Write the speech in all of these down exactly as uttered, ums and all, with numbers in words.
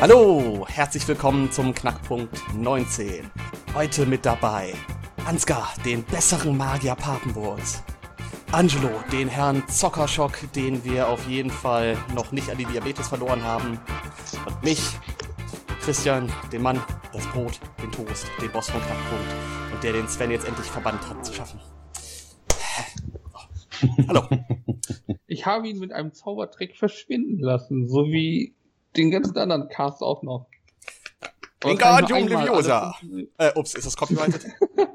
Hallo, herzlich willkommen zum Knackpunkt neunzehn. Heute mit dabei Ansgar, den besseren Magier Papenburgs. Angelo, den Herrn Zockerschock, den wir auf jeden Fall noch nicht an die Diabetes verloren haben. Und mich, Christian, den Mann, das Brot, den Toast, den Boss von Knackpunkt. Und der den Sven jetzt endlich verbannt hat zu schaffen. Hallo. Ich habe ihn mit einem Zaubertrick verschwinden lassen, so wie den ganzen anderen Cast auch noch. Wingardium Leviosa. Äh, ups, ist das copyrighted?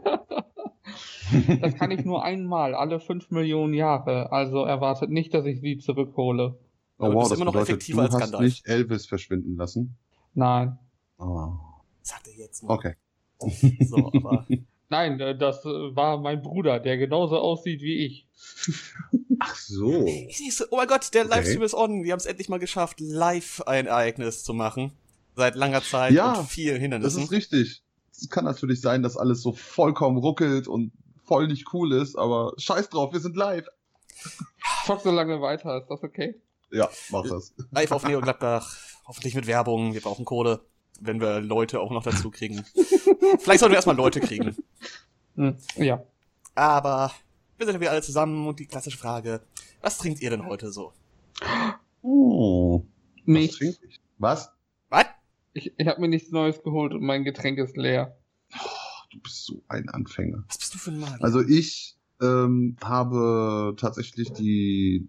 Das kann ich nur einmal, alle fünf Millionen Jahre. Also erwartet nicht, dass ich sie zurückhole. Oh Aber wow, du bist das immer noch bedeutet, effektiver du als hast Gandalf. nicht Elvis verschwinden lassen. Nein. Oh. Sagt er jetzt noch. Okay. So, aber... Nein, äh, das äh, war mein Bruder, der genauso aussieht wie ich. Ach so. Ich sehe so, oh mein Gott, der Okay. Livestream ist on. Die haben es endlich mal geschafft, live ein Ereignis zu machen. Seit langer Zeit Ja, und vielen Das Hindernissen. ist richtig. Es kann natürlich sein, dass alles so vollkommen ruckelt und voll nicht cool ist, aber scheiß drauf, wir sind live. Zock so lange weiter, ist das okay? Ja, mach das. Live auf Neo Gladbach. Hoffentlich mit Werbung. Wir brauchen Kohle, wenn wir Leute auch noch dazu kriegen. Vielleicht sollten wir erstmal Leute kriegen. Hm, ja. Aber wir sind ja wieder alle zusammen und die klassische Frage, was trinkt ihr denn heute so? Oh. Was Nichts. trinke ich? Was? Was? Ich, ich habe mir nichts Neues geholt und mein Getränk ist leer. Du bist so ein Anfänger. Was bist du für ein Magier? Also ich ähm, habe tatsächlich die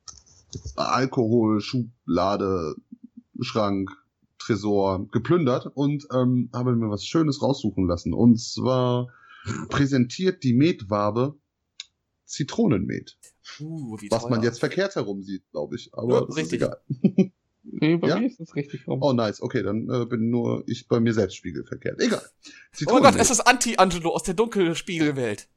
Alkoholschublade, Schrank, Tresor geplündert und ähm, habe mir was Schönes raussuchen lassen. Und zwar präsentiert die Metwabe Zitronenmet. uh, wie Was teuer. man jetzt verkehrt herum sieht, glaube ich. Aber Ja, das ist richtig. egal. Nee, bei Ja? mir ist es richtig rum. Oh nice, okay, dann äh, bin nur ich bei mir selbst spiegelverkehrt. Egal. Oh mein Gott, es ist Anti-Angelo aus der Dunkelspiegelwelt.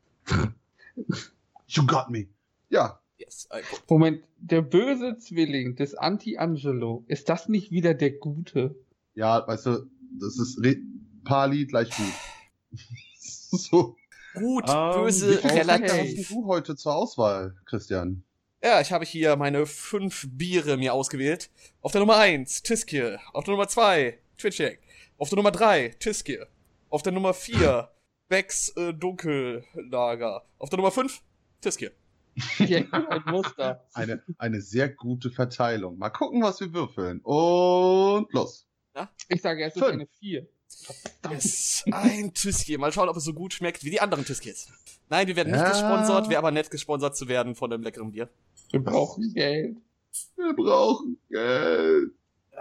You got me. Ja, Yes, I got- Moment, der böse Zwilling des Anti-Angelo, ist das nicht wieder der Gute? ja, weißt du, das ist Re Pali gleich gut. So. Gut, Ähm, böse, okay. Was hast relativ. du heute zur Auswahl, Christian? Ja, ich habe hier meine fünf Biere mir ausgewählt. Auf der Nummer eins, Tiskir. Auf der Nummer zwei, Twitchek. Auf der Nummer drei, Tiskir. Auf der Nummer vier, Becks äh, Dunkellager. Auf der Nummer fünf, Tiskir. Ja, ein Muster. Eine, eine sehr gute Verteilung. Mal gucken, was wir würfeln. Und los. Ich sage, es ist Fünf. eine vier. Verdammt. Yes, ein Tiskir. Mal schauen, ob es so gut schmeckt wie die anderen Tiskirs. Nein, wir werden nicht Ja. gesponsert. Wäre aber nett, gesponsert zu werden von einem leckeren Bier. Wir brauchen Geld. Wir brauchen Geld.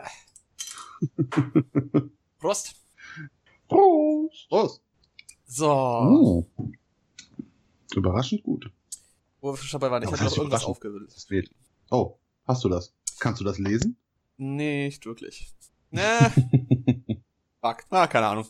Prost. Prost. Los. So. Oh. Überraschend gut. Wo wir schon dabei waren, ich Aber hatte noch das ist irgendwas überraschend. aufgewählt. Das weht. Oh, hast du das? Kannst du das lesen? Nicht wirklich. Ne, fuck. Ah, keine Ahnung.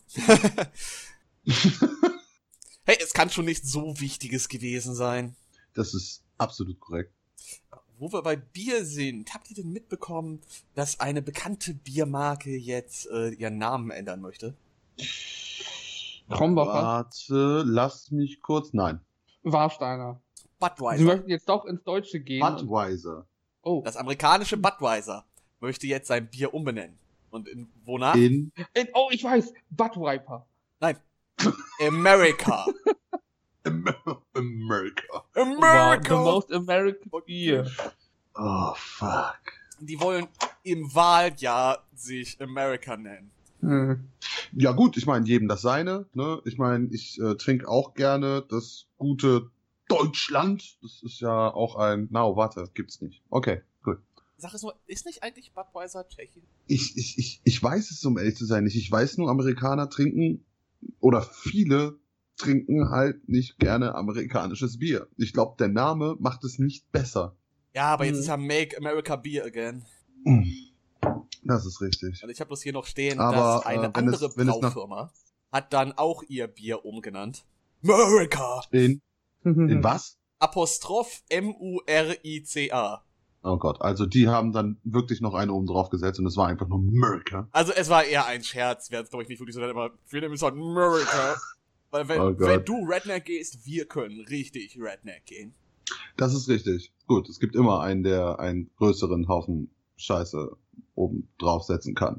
Hey, es kann schon nicht so Wichtiges gewesen sein. Das ist absolut korrekt. Wo wir bei Bier sind, habt ihr denn mitbekommen, dass eine bekannte Biermarke jetzt äh, ihren Namen ändern möchte? Krombacher. Warte, lass mich kurz. Nein. Warsteiner. Sie Budweiser. möchten jetzt doch ins Deutsche gehen. Budweiser. Oh. Das amerikanische Budweiser möchte jetzt sein Bier umbenennen. Und in, wonach? In Äh, Oh, ich weiß. Budwiper. Nein. America. America. Wow, America. the most American beer. Oh, fuck. Die wollen im Wahljahr sich America nennen. Hm. Ja gut, ich meine, jedem das seine. Ne? Ich meine, ich äh, trinke auch gerne das gute Deutschland. Das ist ja auch ein... Na, no, warte, gibt's nicht. Okay, gut. Sag es nur, ist nicht eigentlich Budweiser Tschechien? Ich, ich, ich, ich weiß es, um ehrlich zu sein, nicht. Ich weiß nur, Amerikaner trinken, oder viele trinken halt nicht gerne amerikanisches Bier. Ich glaube, der Name macht es nicht besser. Ja, aber jetzt Mhm. ist ja Make America Beer Again. Das ist richtig. Und ich habe bloß hier noch stehen, Aber, dass eine äh, wenn andere es- wenn es nach- Braufirma hat dann auch ihr Bier umgenannt. America! In, in was? Apostroph M U R I C A. Oh Gott, also die haben dann wirklich noch eine oben drauf gesetzt und es war einfach nur America. Also es war eher ein Scherz, wäre es glaube ich nicht wirklich so, dann immer, wir nehmen es halt America. Weil wenn, Oh Gott. wenn du Redneck gehst, wir können richtig Redneck gehen. Das ist richtig. Gut, es gibt immer einen, der einen größeren Haufen Scheiße oben draufsetzen kann.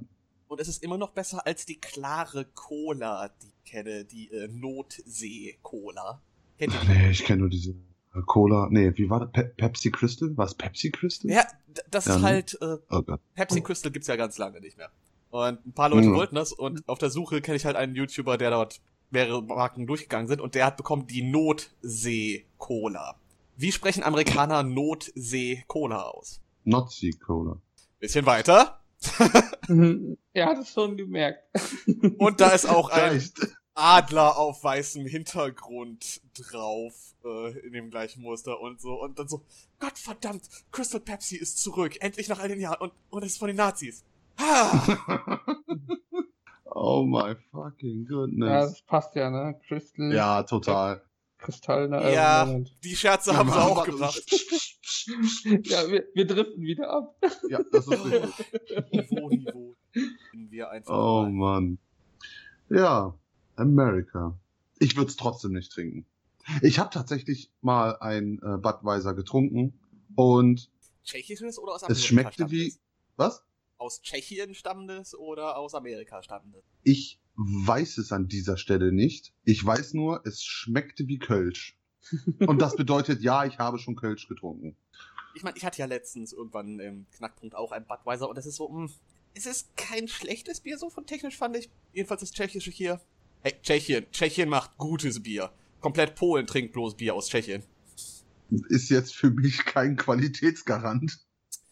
Und es ist immer noch besser als die klare Cola, die ich kenne, die äh, Notsee-Cola. Kennt ihr die? Nee, ich kenne nur diese äh, Cola. Nee, wie war das? Pe Pepsi Crystal? War es Pepsi Crystal? Ja, d- das Ja, ist ne? halt, äh, Oh Gott. Pepsi Crystal gibt's ja ganz lange nicht mehr. Und ein paar Leute Mhm. wollten das und auf der Suche kenne ich halt einen YouTuber, der dort mehrere Marken durchgegangen sind und der hat bekommen die Notsee-Cola. Wie sprechen Amerikaner Notsee-Cola aus? Nazi Cola. Bisschen weiter. Er hat es schon gemerkt. Und da ist auch ein Reicht. Adler auf weißem Hintergrund drauf, äh, in dem gleichen Muster und so. Und dann so, Gottverdammt, Crystal Pepsi ist zurück, endlich nach all den Jahren. Und, und es ist von den Nazis. Ah! Oh my fucking Ja, goodness. das passt ja, ne? Crystal, Ja, total. Kristall, ne? Äh, Ja, Moment. die Scherze haben sie Ja, auch warte. gebracht. Ja, wir, wir driften wieder ab. Ja, das ist richtig. Niveau, Niveau. Sind wir einfach Oh mal. Mann. Ja, America. Ich würde es trotzdem nicht trinken. Ich habe tatsächlich mal ein äh, Budweiser getrunken und Tschechisches oder aus Amerika es schmeckte stammt wie... es? Was? Aus Tschechien stammendes oder aus Amerika stammendes? Ich weiß es an dieser Stelle nicht. Ich weiß nur, es schmeckte wie Kölsch. Und das bedeutet, ja, ich habe schon Kölsch getrunken. Ich meine, ich hatte ja letztens irgendwann im Knackpunkt auch ein Budweiser und das ist so, mh, es ist kein schlechtes Bier, so von technisch fand ich. Jedenfalls das Tschechische hier. Hey, Tschechien. Tschechien macht gutes Bier. Komplett Polen trinkt bloß Bier aus Tschechien. Ist jetzt für mich kein Qualitätsgarant.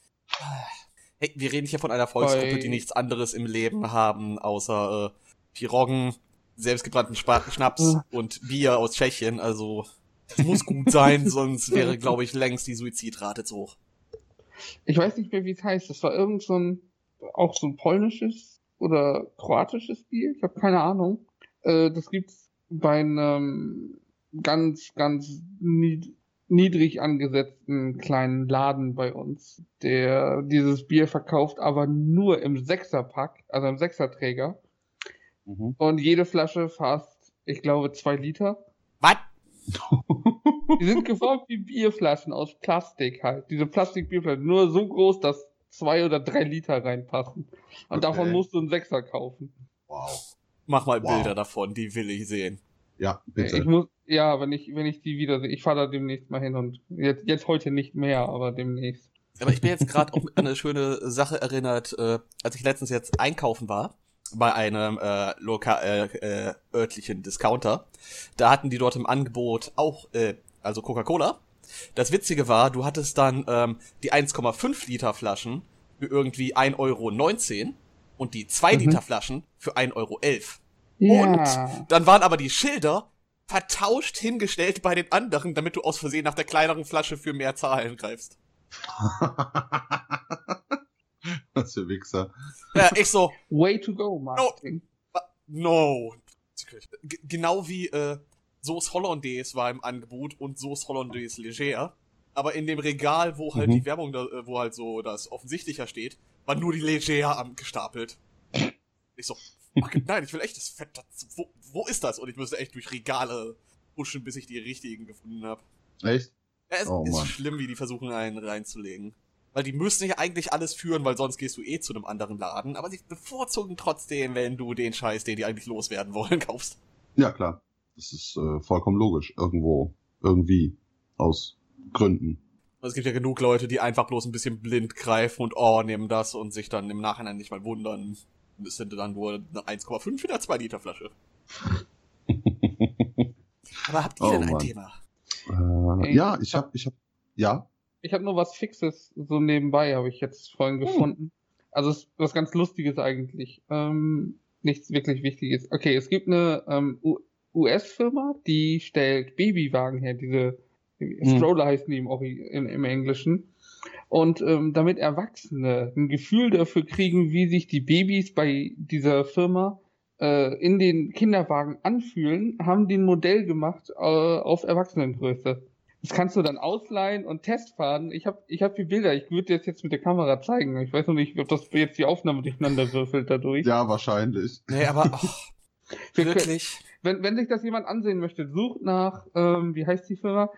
Hey, wir reden hier von einer Volksgruppe, Oi. die nichts anderes im Leben haben, außer äh, Piroggen, selbstgebrannten Spa- Schnaps und Bier aus Tschechien. Also, das muss gut sein, sonst wäre, glaube ich, längst die Suizidrate zu hoch. Ich weiß nicht mehr, wie es heißt. Das war irgend so ein, auch so ein polnisches oder kroatisches Bier. Ich habe keine Ahnung. Äh, das gibt's bei einem ganz, ganz nied niedrig angesetzten kleinen Laden bei uns, der dieses Bier verkauft, aber nur im Sechserpack, also im Sechserträger. Mhm. Und jede Flasche fast, ich glaube, zwei Liter. Was? Die sind geformt wie Bierflaschen aus Plastik halt. Diese Plastikbierflaschen, nur so groß, dass zwei oder drei Liter reinpassen. Und Okay. davon musst du einen Sechser kaufen. Wow. Mach mal Wow. Bilder davon, die will ich sehen. Ja, Ich bitte. muss, ja, wenn ich, wenn ich die wieder sehe, ich fahre da demnächst mal hin und jetzt, jetzt heute nicht mehr, aber demnächst. Aber ich bin jetzt gerade auch an eine schöne Sache erinnert, äh, als ich letztens jetzt einkaufen war bei einem äh, lokal äh, äh, örtlichen Discounter. Da hatten die dort im Angebot auch, äh, also Coca-Cola. Das Witzige war, du hattest dann ähm, die eins Komma fünf Liter Flaschen für irgendwie ein Euro neunzehn und die zwei Mhm. Liter Flaschen für ein Euro elf. Ja. Dann waren aber die Schilder vertauscht hingestellt bei den anderen, damit du aus Versehen nach der kleineren Flasche für mehr Zahlen greifst. Was für Wichser. Ja, ich so, Way to go, Martin. no. G genau wie äh, Sauce Hollandaise war im Angebot und Sauce Hollandaise Leger. Aber in dem Regal, wo halt Mhm. die Werbung, da, äh, wo halt so das offensichtlicher steht, war nur die Leger am gestapelt. Ich so, fuck, nein, ich will echt das Fett dazu. Wo, wo ist das? Und ich müsste echt durch Regale huschen, bis ich die richtigen gefunden habe. Echt? Ja, es Oh, ist Mann. schlimm, wie die versuchen, einen reinzulegen. Weil die müssen ja eigentlich alles führen, weil sonst gehst du eh zu einem anderen Laden. Aber sie bevorzugen trotzdem, wenn du den Scheiß, den die eigentlich loswerden wollen, kaufst. Ja, klar. Das ist äh, vollkommen logisch. Irgendwo, irgendwie, aus Gründen. Und es gibt ja genug Leute, die einfach bloß ein bisschen blind greifen und oh, nehmen das und sich dann im Nachhinein nicht mal wundern. Das sind dann nur eine eins Komma fünf in der zwei Liter Flasche. Aber habt ihr Oh, denn ein Mann. Thema? Äh, Ey, ja, ich hab, ich hab, ja. Ich habe nur was Fixes so nebenbei, habe ich jetzt vorhin gefunden. Also es ist was ganz Lustiges eigentlich. Ähm, nichts wirklich Wichtiges. Okay, es gibt eine ähm, U S-Firma, die stellt Babywagen her, diese Stroller heißen die im, Ori- im, im Englischen. Und ähm, damit Erwachsene ein Gefühl dafür kriegen, wie sich die Babys bei dieser Firma äh, in den Kinderwagen anfühlen, haben die ein Modell gemacht äh, auf Erwachsenengröße. Das kannst du dann ausleihen und testfahren. Ich habe ich hab die Bilder, ich würde dir das jetzt mit der Kamera zeigen. Ich weiß noch nicht, ob das jetzt die Aufnahme durcheinander würfelt dadurch. Ja, wahrscheinlich. Nee, aber oh, Wir können- wirklich. Wenn, wenn sich das jemand ansehen möchte, sucht nach, ähm, wie heißt die Firma?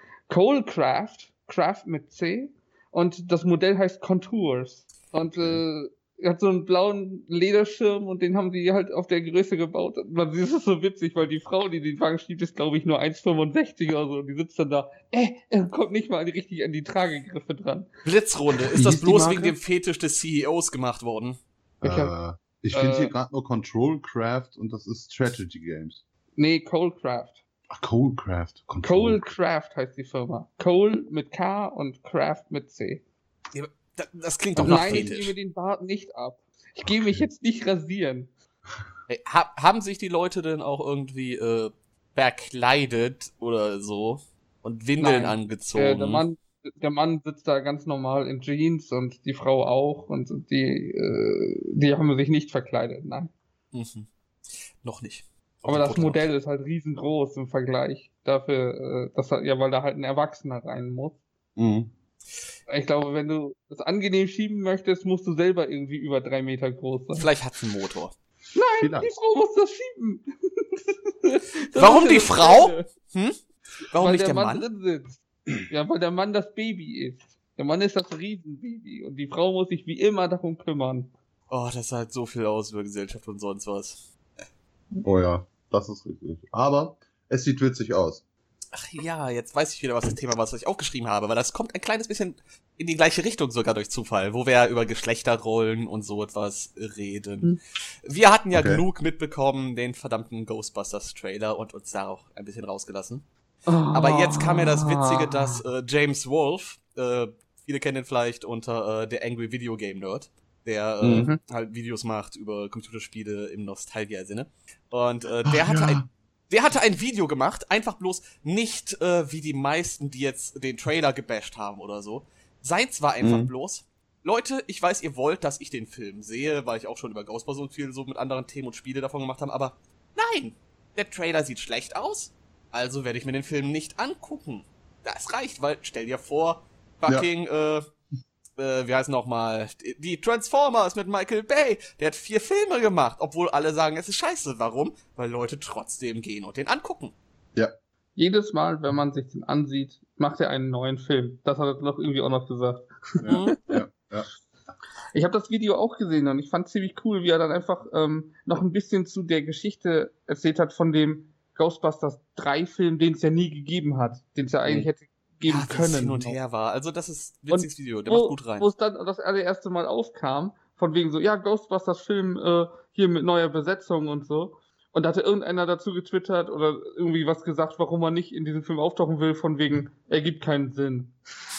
Colecraft, Craft mit C. Und das Modell heißt Contours. Und äh, hat so einen blauen Lederschirm und den haben die halt auf der Größe gebaut. Und man sieht es so witzig, weil die Frau, die den Wagen schiebt, ist glaube ich nur eins Komma fünfundsechzig oder so. Und die sitzt dann da, äh, er kommt nicht mal richtig an die Tragegriffe dran. Blitzrunde. Ist Wie das hieß die bloß Marke? wegen dem Fetisch des C E Os gemacht worden? Ich Ich, hab- äh, ich finde äh, hier gerade nur Control Craft und das ist Strategy Games. Nee, Colecraft. Ach, Colecraft. Control. Colecraft heißt die Firma. Cole mit K und Craft mit C. Ja, da- Das klingt doch nach Nein, ich Fetisch. nehme den Bart nicht ab. Ich gehe mich jetzt nicht rasieren. Hey, ha haben sich die Leute denn auch irgendwie äh, verkleidet oder so und Windeln Nein. angezogen? Der, der, Mann, der Mann sitzt da ganz normal in Jeans und die Frau auch und die, äh, die haben sich nicht verkleidet, nein. Mhm. Noch nicht. Aber Auf dem das Foto Modell ist halt riesengroß im Vergleich. Dafür, äh, dass er, ja, weil da halt ein Erwachsener rein muss. Mhm. Ich glaube, wenn du das angenehm schieben möchtest, musst du selber irgendwie über drei Meter groß noch. sein. Vielleicht hat's einen Motor. Vielleicht. Die Frau muss das schieben. Das Warum ist ja die das Frau? Geile. Hm? Warum Weil nicht der, der Mann, Mann? drin sitzt. Ja, weil der Mann das Baby ist. Der Mann ist das Riesenbaby und die Frau muss sich wie immer darum kümmern. Oh, das sagt so viel aus über Gesellschaft und sonst was. Oh ja, das ist richtig. Aber es sieht witzig aus. Ach ja, jetzt weiß ich wieder, was das Thema war, was ich aufgeschrieben habe, weil das kommt ein kleines bisschen in die gleiche Richtung sogar durch Zufall, wo wir ja über Geschlechterrollen und so etwas reden. Hm. Wir hatten ja Okay. genug mitbekommen, den verdammten Ghostbusters-Trailer und uns da auch ein bisschen rausgelassen. Oh. Aber jetzt kam mir das Witzige, dass äh, James Wolfe, äh, viele kennen ihn vielleicht unter äh, der Angry Video Game Nerd, der äh, Mhm. halt Videos macht über Computerspiele im Nostalgia-Sinne. Und äh, der Ach, hatte ja. ein Der hatte ein Video gemacht, einfach bloß nicht äh, wie die meisten, die jetzt den Trailer gebasht haben oder so. Seins war einfach Mhm. bloß, Leute, ich weiß, ihr wollt, dass ich den Film sehe, weil ich auch schon über Ghostbusters und viel so mit anderen Themen und Spiele davon gemacht habe, aber nein, der Trailer sieht schlecht aus, also werde ich mir den Film nicht angucken. Das reicht, weil, stell dir vor, fucking, äh, äh, wie heißt nochmal, die- die Transformers mit Michael Bay, der hat vier Filme gemacht, obwohl alle sagen, es ist scheiße. Warum? Weil Leute trotzdem gehen und den angucken. Jedes Mal, wenn man sich den ansieht, macht er einen neuen Film. Das hat er doch irgendwie auch noch gesagt. Mhm. Ja, ja. Ich habe das Video auch gesehen und ich fand ziemlich cool, wie er dann einfach ähm, noch ein bisschen zu der Geschichte erzählt hat von dem Ghostbusters drei Film, den es ja nie gegeben hat, den es ja eigentlich Mhm. hätte geben Ja, wie es können. hin und her war. Also das ist ein witziges Video, der macht gut rein. Wo es dann das allererste Mal aufkam, von wegen so, ja, Ghostbusters Film äh, hier mit neuer Besetzung und so. Und da hatte irgendeiner dazu getwittert oder irgendwie was gesagt, warum er nicht in diesem Film auftauchen will, von wegen, er gibt keinen Sinn.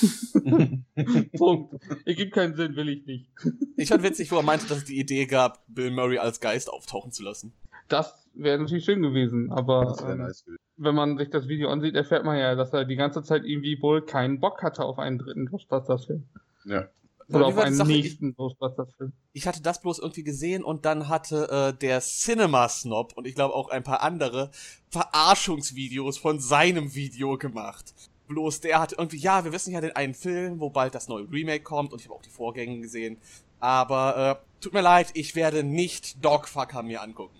Punkt. Er gibt keinen Sinn, will ich nicht. Ich fand witzig, wo er meinte, dass es die Idee gab, Bill Murray als Geist auftauchen zu lassen. Das wäre natürlich schön gewesen, aber Das wäre ähm, nice gewesen. wenn man sich das Video ansieht, erfährt man ja, dass er die ganze Zeit irgendwie wohl keinen Bock hatte auf einen dritten Ghostbusters-Film. Ja. Oder Wie auf war die einen Sache? Ich, nächsten Ghostbusters-Film. ich hatte das bloß irgendwie gesehen und dann hatte äh, der Cinema-Snob und ich glaube auch ein paar andere Verarschungsvideos von seinem Video gemacht. Bloß der hatte irgendwie, ja, wir wissen ja den einen Film, wo bald das neue Remake kommt und ich habe auch die Vorgänge gesehen. Aber äh, tut mir leid, ich werde nicht Dogfucker mir angucken.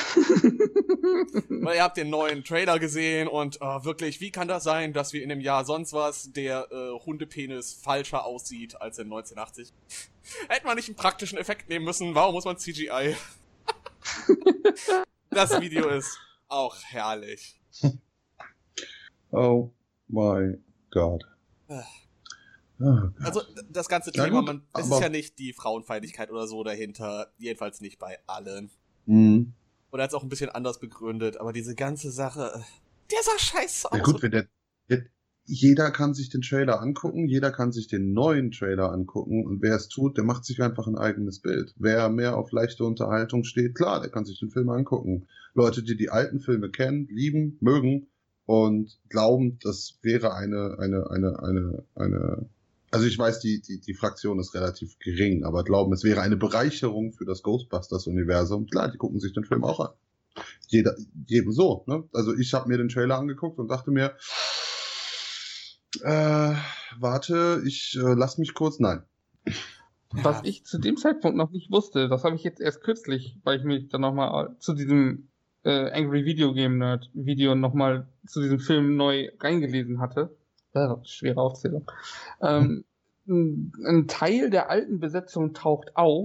Weil ihr habt den neuen Trailer gesehen und äh, wirklich, wie kann das sein, dass wir in dem Jahr sonst was der äh, Hundepenis falscher aussieht als in neunzehnhundert achtzig? Hätte man nicht einen praktischen Effekt nehmen müssen, warum muss man C G I? Das Video ist auch herrlich. Oh my God. Ah. Oh Gott. Also das ganze Na Thema, gut, man, es aber- ist ja nicht die Frauenfeindlichkeit oder so dahinter, jedenfalls nicht bei allen. Mhm. Oder jetzt auch ein bisschen anders begründet, aber diese ganze Sache, äh, der sah scheiße aus. Ja gut, wenn der, der, jeder kann sich den Trailer angucken, jeder kann sich den neuen Trailer angucken und wer es tut, der macht sich einfach ein eigenes Bild. Wer mehr auf leichte Unterhaltung steht, klar, der kann sich den Film angucken. Leute, die die alten Filme kennen, lieben, mögen und glauben, das wäre eine, eine, eine, eine, eine, also ich weiß, die, die, die Fraktion ist relativ gering, aber glauben, es wäre eine Bereicherung für das Ghostbusters-Universum. Klar, die gucken sich den Film auch an. Jeder, jedem so, ne? Also ich habe mir den Trailer angeguckt und dachte mir, äh, warte, ich äh, lass mich kurz, nein. Was Ja. ich zu dem Zeitpunkt noch nicht wusste, das habe ich jetzt erst kürzlich, weil ich mich dann nochmal zu diesem äh, Angry Video Game Nerd Video nochmal zu diesem Film neu reingelesen hatte. Ja, schwere Aufzählung. Ähm, ein, ein Teil der alten Besetzung taucht auf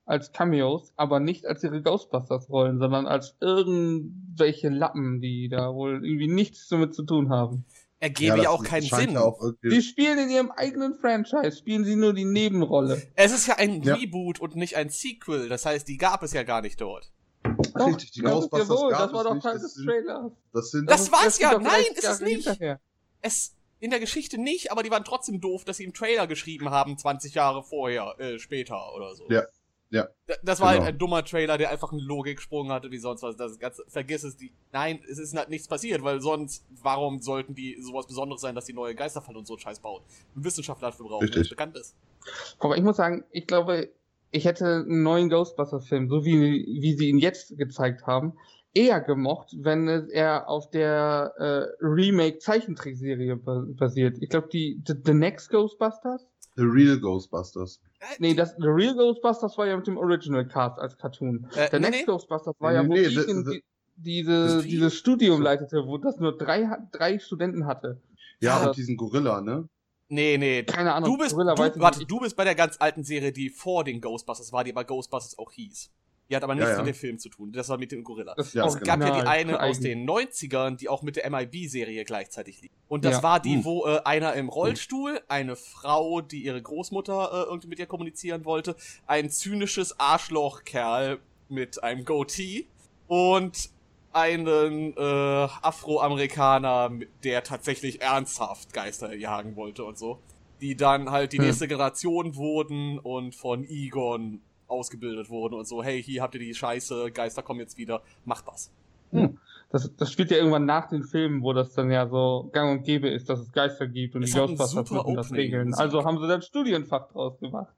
als Cameos, aber nicht als ihre Ghostbusters-Rollen, sondern als irgendwelche Lappen, die da wohl irgendwie nichts damit zu tun haben. Ergebe ja auch keinen scheint Sinn. Ja auch irgendwie- Die spielen in ihrem eigenen Franchise, spielen sie nur die Nebenrolle. Es ist ja ein Ja. Reboot und nicht ein Sequel. Das heißt, die gab es ja gar nicht dort. Doch, Richtig, die ja, Ghostbusters jawohl, gab das war es doch nicht, Teil das des sind- Trailers. Das sind Das war's ist ja. doch Nein, dreißig ist es Jahre nicht. hinterher. Es in der Geschichte nicht, aber die waren trotzdem doof, dass sie im Trailer geschrieben haben, zwanzig Jahre vorher, äh, später oder so. Ja, ja. Da- Das war Genau. halt ein dummer Trailer, der einfach einen Logiksprung hatte, wie sonst was. Das Ganze, vergiss es, die. Nein, es ist halt nichts passiert, weil sonst, warum sollten die sowas Besonderes sein, dass die neue Geisterfall und so Scheiß bauen? Ein Wissenschaftler dafür brauchen, der Richtig. bekannt ist. Aber ich muss sagen, ich glaube, ich hätte einen neuen Ghostbusters-Film, so wie, wie sie ihn jetzt gezeigt haben, eher gemocht, wenn es er auf der äh, Remake-Zeichentrickserie ba- basiert. Ich glaube, die The, The Next Ghostbusters? The Real Ghostbusters. Nee, das The Real Ghostbusters war ja mit dem Original Cast als Cartoon. Äh, The nee, Next nee. Ghostbusters war ja, wo Nee, ich the- in the- die, diese, das- dieses Studium leitete, wo das nur drei, ha- drei Studenten hatte. Ja, Ja. und diesen Gorilla, ne? Nee, nee. Keine Ahnung. Du bist, Gorilla weiß du, ich warte, nicht. du bist bei der ganz alten Serie, die vor den Ghostbusters war, die aber Ghostbusters auch hieß. Die hat aber nichts Ja, ja. mit dem Film zu tun. Das war mit dem Gorilla. Das Ja, Es gab ja die Original, eine aus eigen. den neunzigern, die auch mit der M I B-Serie gleichzeitig lief. Und das Ja. war die, Hm. wo äh, einer im Rollstuhl, eine Frau, die ihre Großmutter äh, irgendwie mit ihr kommunizieren wollte, ein zynisches Arschlochkerl mit einem Goatee und einen äh, Afroamerikaner, mit- der tatsächlich ernsthaft Geister jagen wollte und so. Die dann halt die Hm. nächste Generation wurden und von Egon ausgebildet wurden und so, hey, hier habt ihr die Scheiße, Geister kommen jetzt wieder, macht was. Das, das spielt ja irgendwann nach den Filmen, wo das dann ja so gang und gäbe ist, dass es Geister gibt und Es die hat ein Ghostbusters super müssen das Opening, regeln. Musik. Also haben sie dann Studienfach draus gemacht.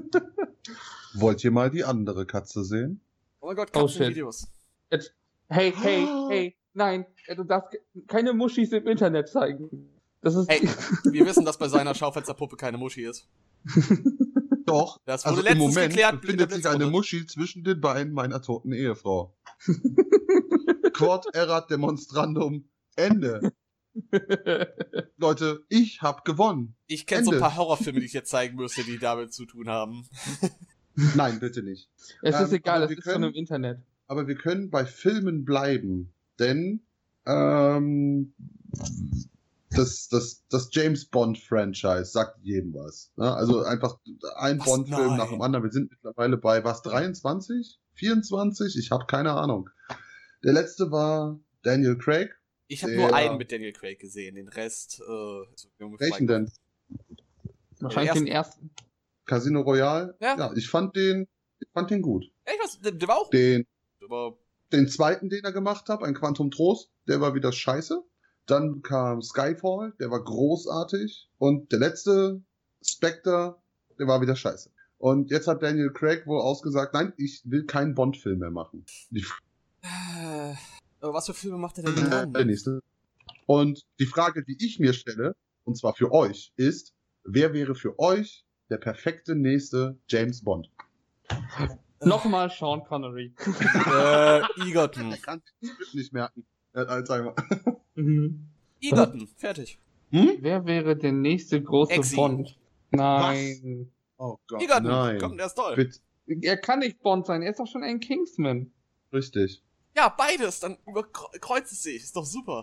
Wollt ihr mal die andere Katze sehen? Oh mein Gott, Oh, Katzenvideos. Jetzt, hey, hey, hey, nein, äh, du darfst ge- keine Muschis im Internet zeigen. Das ist. Hey, wir wissen, dass bei seiner Schaufensterpuppe keine Muschi ist. Doch. Das wurde Also im letztens Moment geklärt, befindet der sich eine Blitzwunde. Muschi zwischen den Beinen meiner toten Ehefrau. Quod erat demonstrandum. Ende. Leute, ich hab gewonnen. Ich kenne so ein Ende. paar Horrorfilme, die ich jetzt zeigen müsste, die damit zu tun haben. Nein, bitte nicht. Es ist Ähm, egal, aber es wir ist schon können- im Internet. Aber wir können bei Filmen bleiben, denn ähm, das, das, das James Bond Franchise sagt jedem was. Ne? Also einfach ein Was? Bond-Film Nein. nach dem anderen. Wir sind mittlerweile bei was, dreiundzwanzig? vierundzwanzig? Ich habe keine Ahnung. Der letzte war Daniel Craig. Ich habe Der- nur einen mit Daniel Craig gesehen, den Rest, äh... ist irgendwie Welchen denn? Wahrscheinlich den ersten. Casino Royale? Ja. Ja, ich fand den, ich fand den gut. Ja, ich weiß, der, der war auch... Den, Aber den zweiten, den er gemacht hat, ein Quantum Trost, der war wieder scheiße. Dann kam Skyfall, der war großartig. Und der letzte, Spectre, der war wieder scheiße. Und jetzt hat Daniel Craig wohl ausgesagt, nein, ich will keinen Bond-Film mehr machen. Die Äh, aber was für Filme macht er denn der dann? nächste. Und die Frage, die ich mir stelle, und zwar für euch, ist, wer wäre für euch der perfekte nächste James Bond? Nochmal Sean Connery. äh, Egerton. Er kann sich das nicht merken. Er hat Alzheimer. Mhm. Egerton, fertig. Hm? Wer wäre der nächste große Exi. Bond? Nein. Oh Gott, Egerton, nein. komm, der ist toll. Bitte. Er kann nicht Bond sein, er ist doch schon ein Kingsman. Richtig. Ja, beides, dann überkreuzt es sich, ist doch super.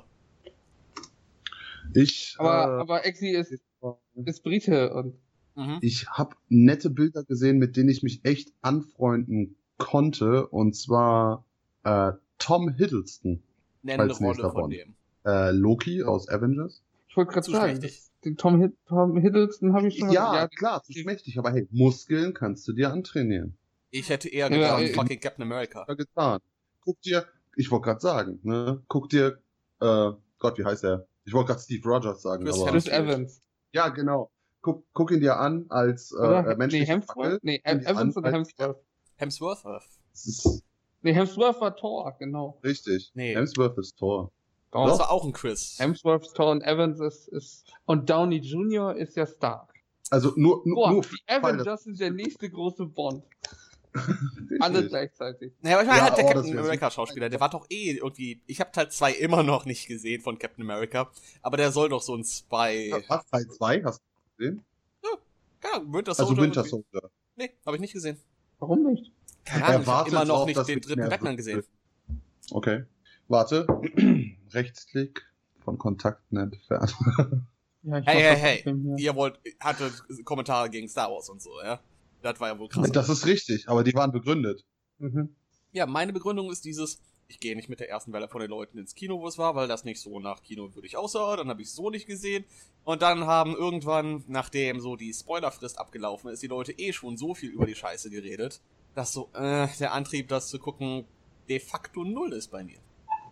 Ich, Aber, äh, aber Exi ist, ist Brite und Mhm. ich habe nette Bilder gesehen, mit denen ich mich echt anfreunden konnte. Und zwar äh, Tom Hiddleston, Nenn eine Als nächster Rolle von Bond. dem. äh, Loki aus Avengers. ich wollte gerade Zu sagen, schmächtig. den Tom, Hid Tom Hiddleston habe ich schon Ja, mal klar, zu schmächtig, aber hey, Muskeln kannst du dir antrainieren. Ich hätte eher Ja, gedacht, äh, fucking Captain America. Ja, getan. Guck dir, ich wollte gerade sagen, ne, guck dir, äh, Gott, wie heißt er? Ich wollte gerade Steve Rogers sagen, Chris aber Chris Hemsworth. Evans. ja, genau. Guck, guck ihn dir an als äh, Oder? äh, menschliche nee, Hemsworth? Fackel. Nee, Guck ihn dir Evans an oder als- Hemsworth? Hemsworth? Äh, Das ist Nee, Hemsworth war Thor, genau. richtig. Nee. Hemsworth ist Tor. Thor. Das war auch ein Chris. Hemsworth ist Thor und Evans ist, ist. Und Downey Junior ist ja Stark. Also nur, nur, Boah, nur die Fall, Avengers sind der nächste große Bond. Alle Richtig. gleichzeitig. Naja, aber ich meine Ja, halt der oh, das Captain wär America Schauspieler, der war doch eh irgendwie, ich habe Teil zwei immer noch nicht gesehen von Captain America, aber der soll doch so ein Spy, Was, Teil zwei hast du gesehen? ja, Winter Also Soldier. Winter irgendwie- Soldier. Nee, habe ich nicht gesehen. Warum nicht? Keine Er Ahnung, ich habe wartet immer noch drauf, nicht dass den wir dritten mehr Batman wird. gesehen. Okay. Warte. Rechtsklick von Kontakten entfernen. Ja, ich Hey, mach hey, das hey, System hier. ihr wollt, hattet Kommentare gegen Star Wars und so, ja? Das war ja wohl krass. Das ist richtig, aber die waren begründet. Mhm. Ja, meine Begründung ist dieses, ich gehe nicht mit der ersten Welle von den Leuten ins Kino, wo es war, weil das nicht so nach kinowürdig aussah, dann habe ich es so nicht gesehen und dann haben irgendwann, nachdem so die Spoilerfrist abgelaufen ist, die Leute eh schon so viel über die Scheiße geredet, dass so, äh, der Antrieb, das zu gucken, de facto null ist bei mir.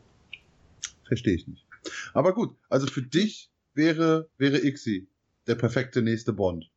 Verstehe ich nicht. Aber gut, also für dich wäre, wäre Ixi der perfekte nächste Bond.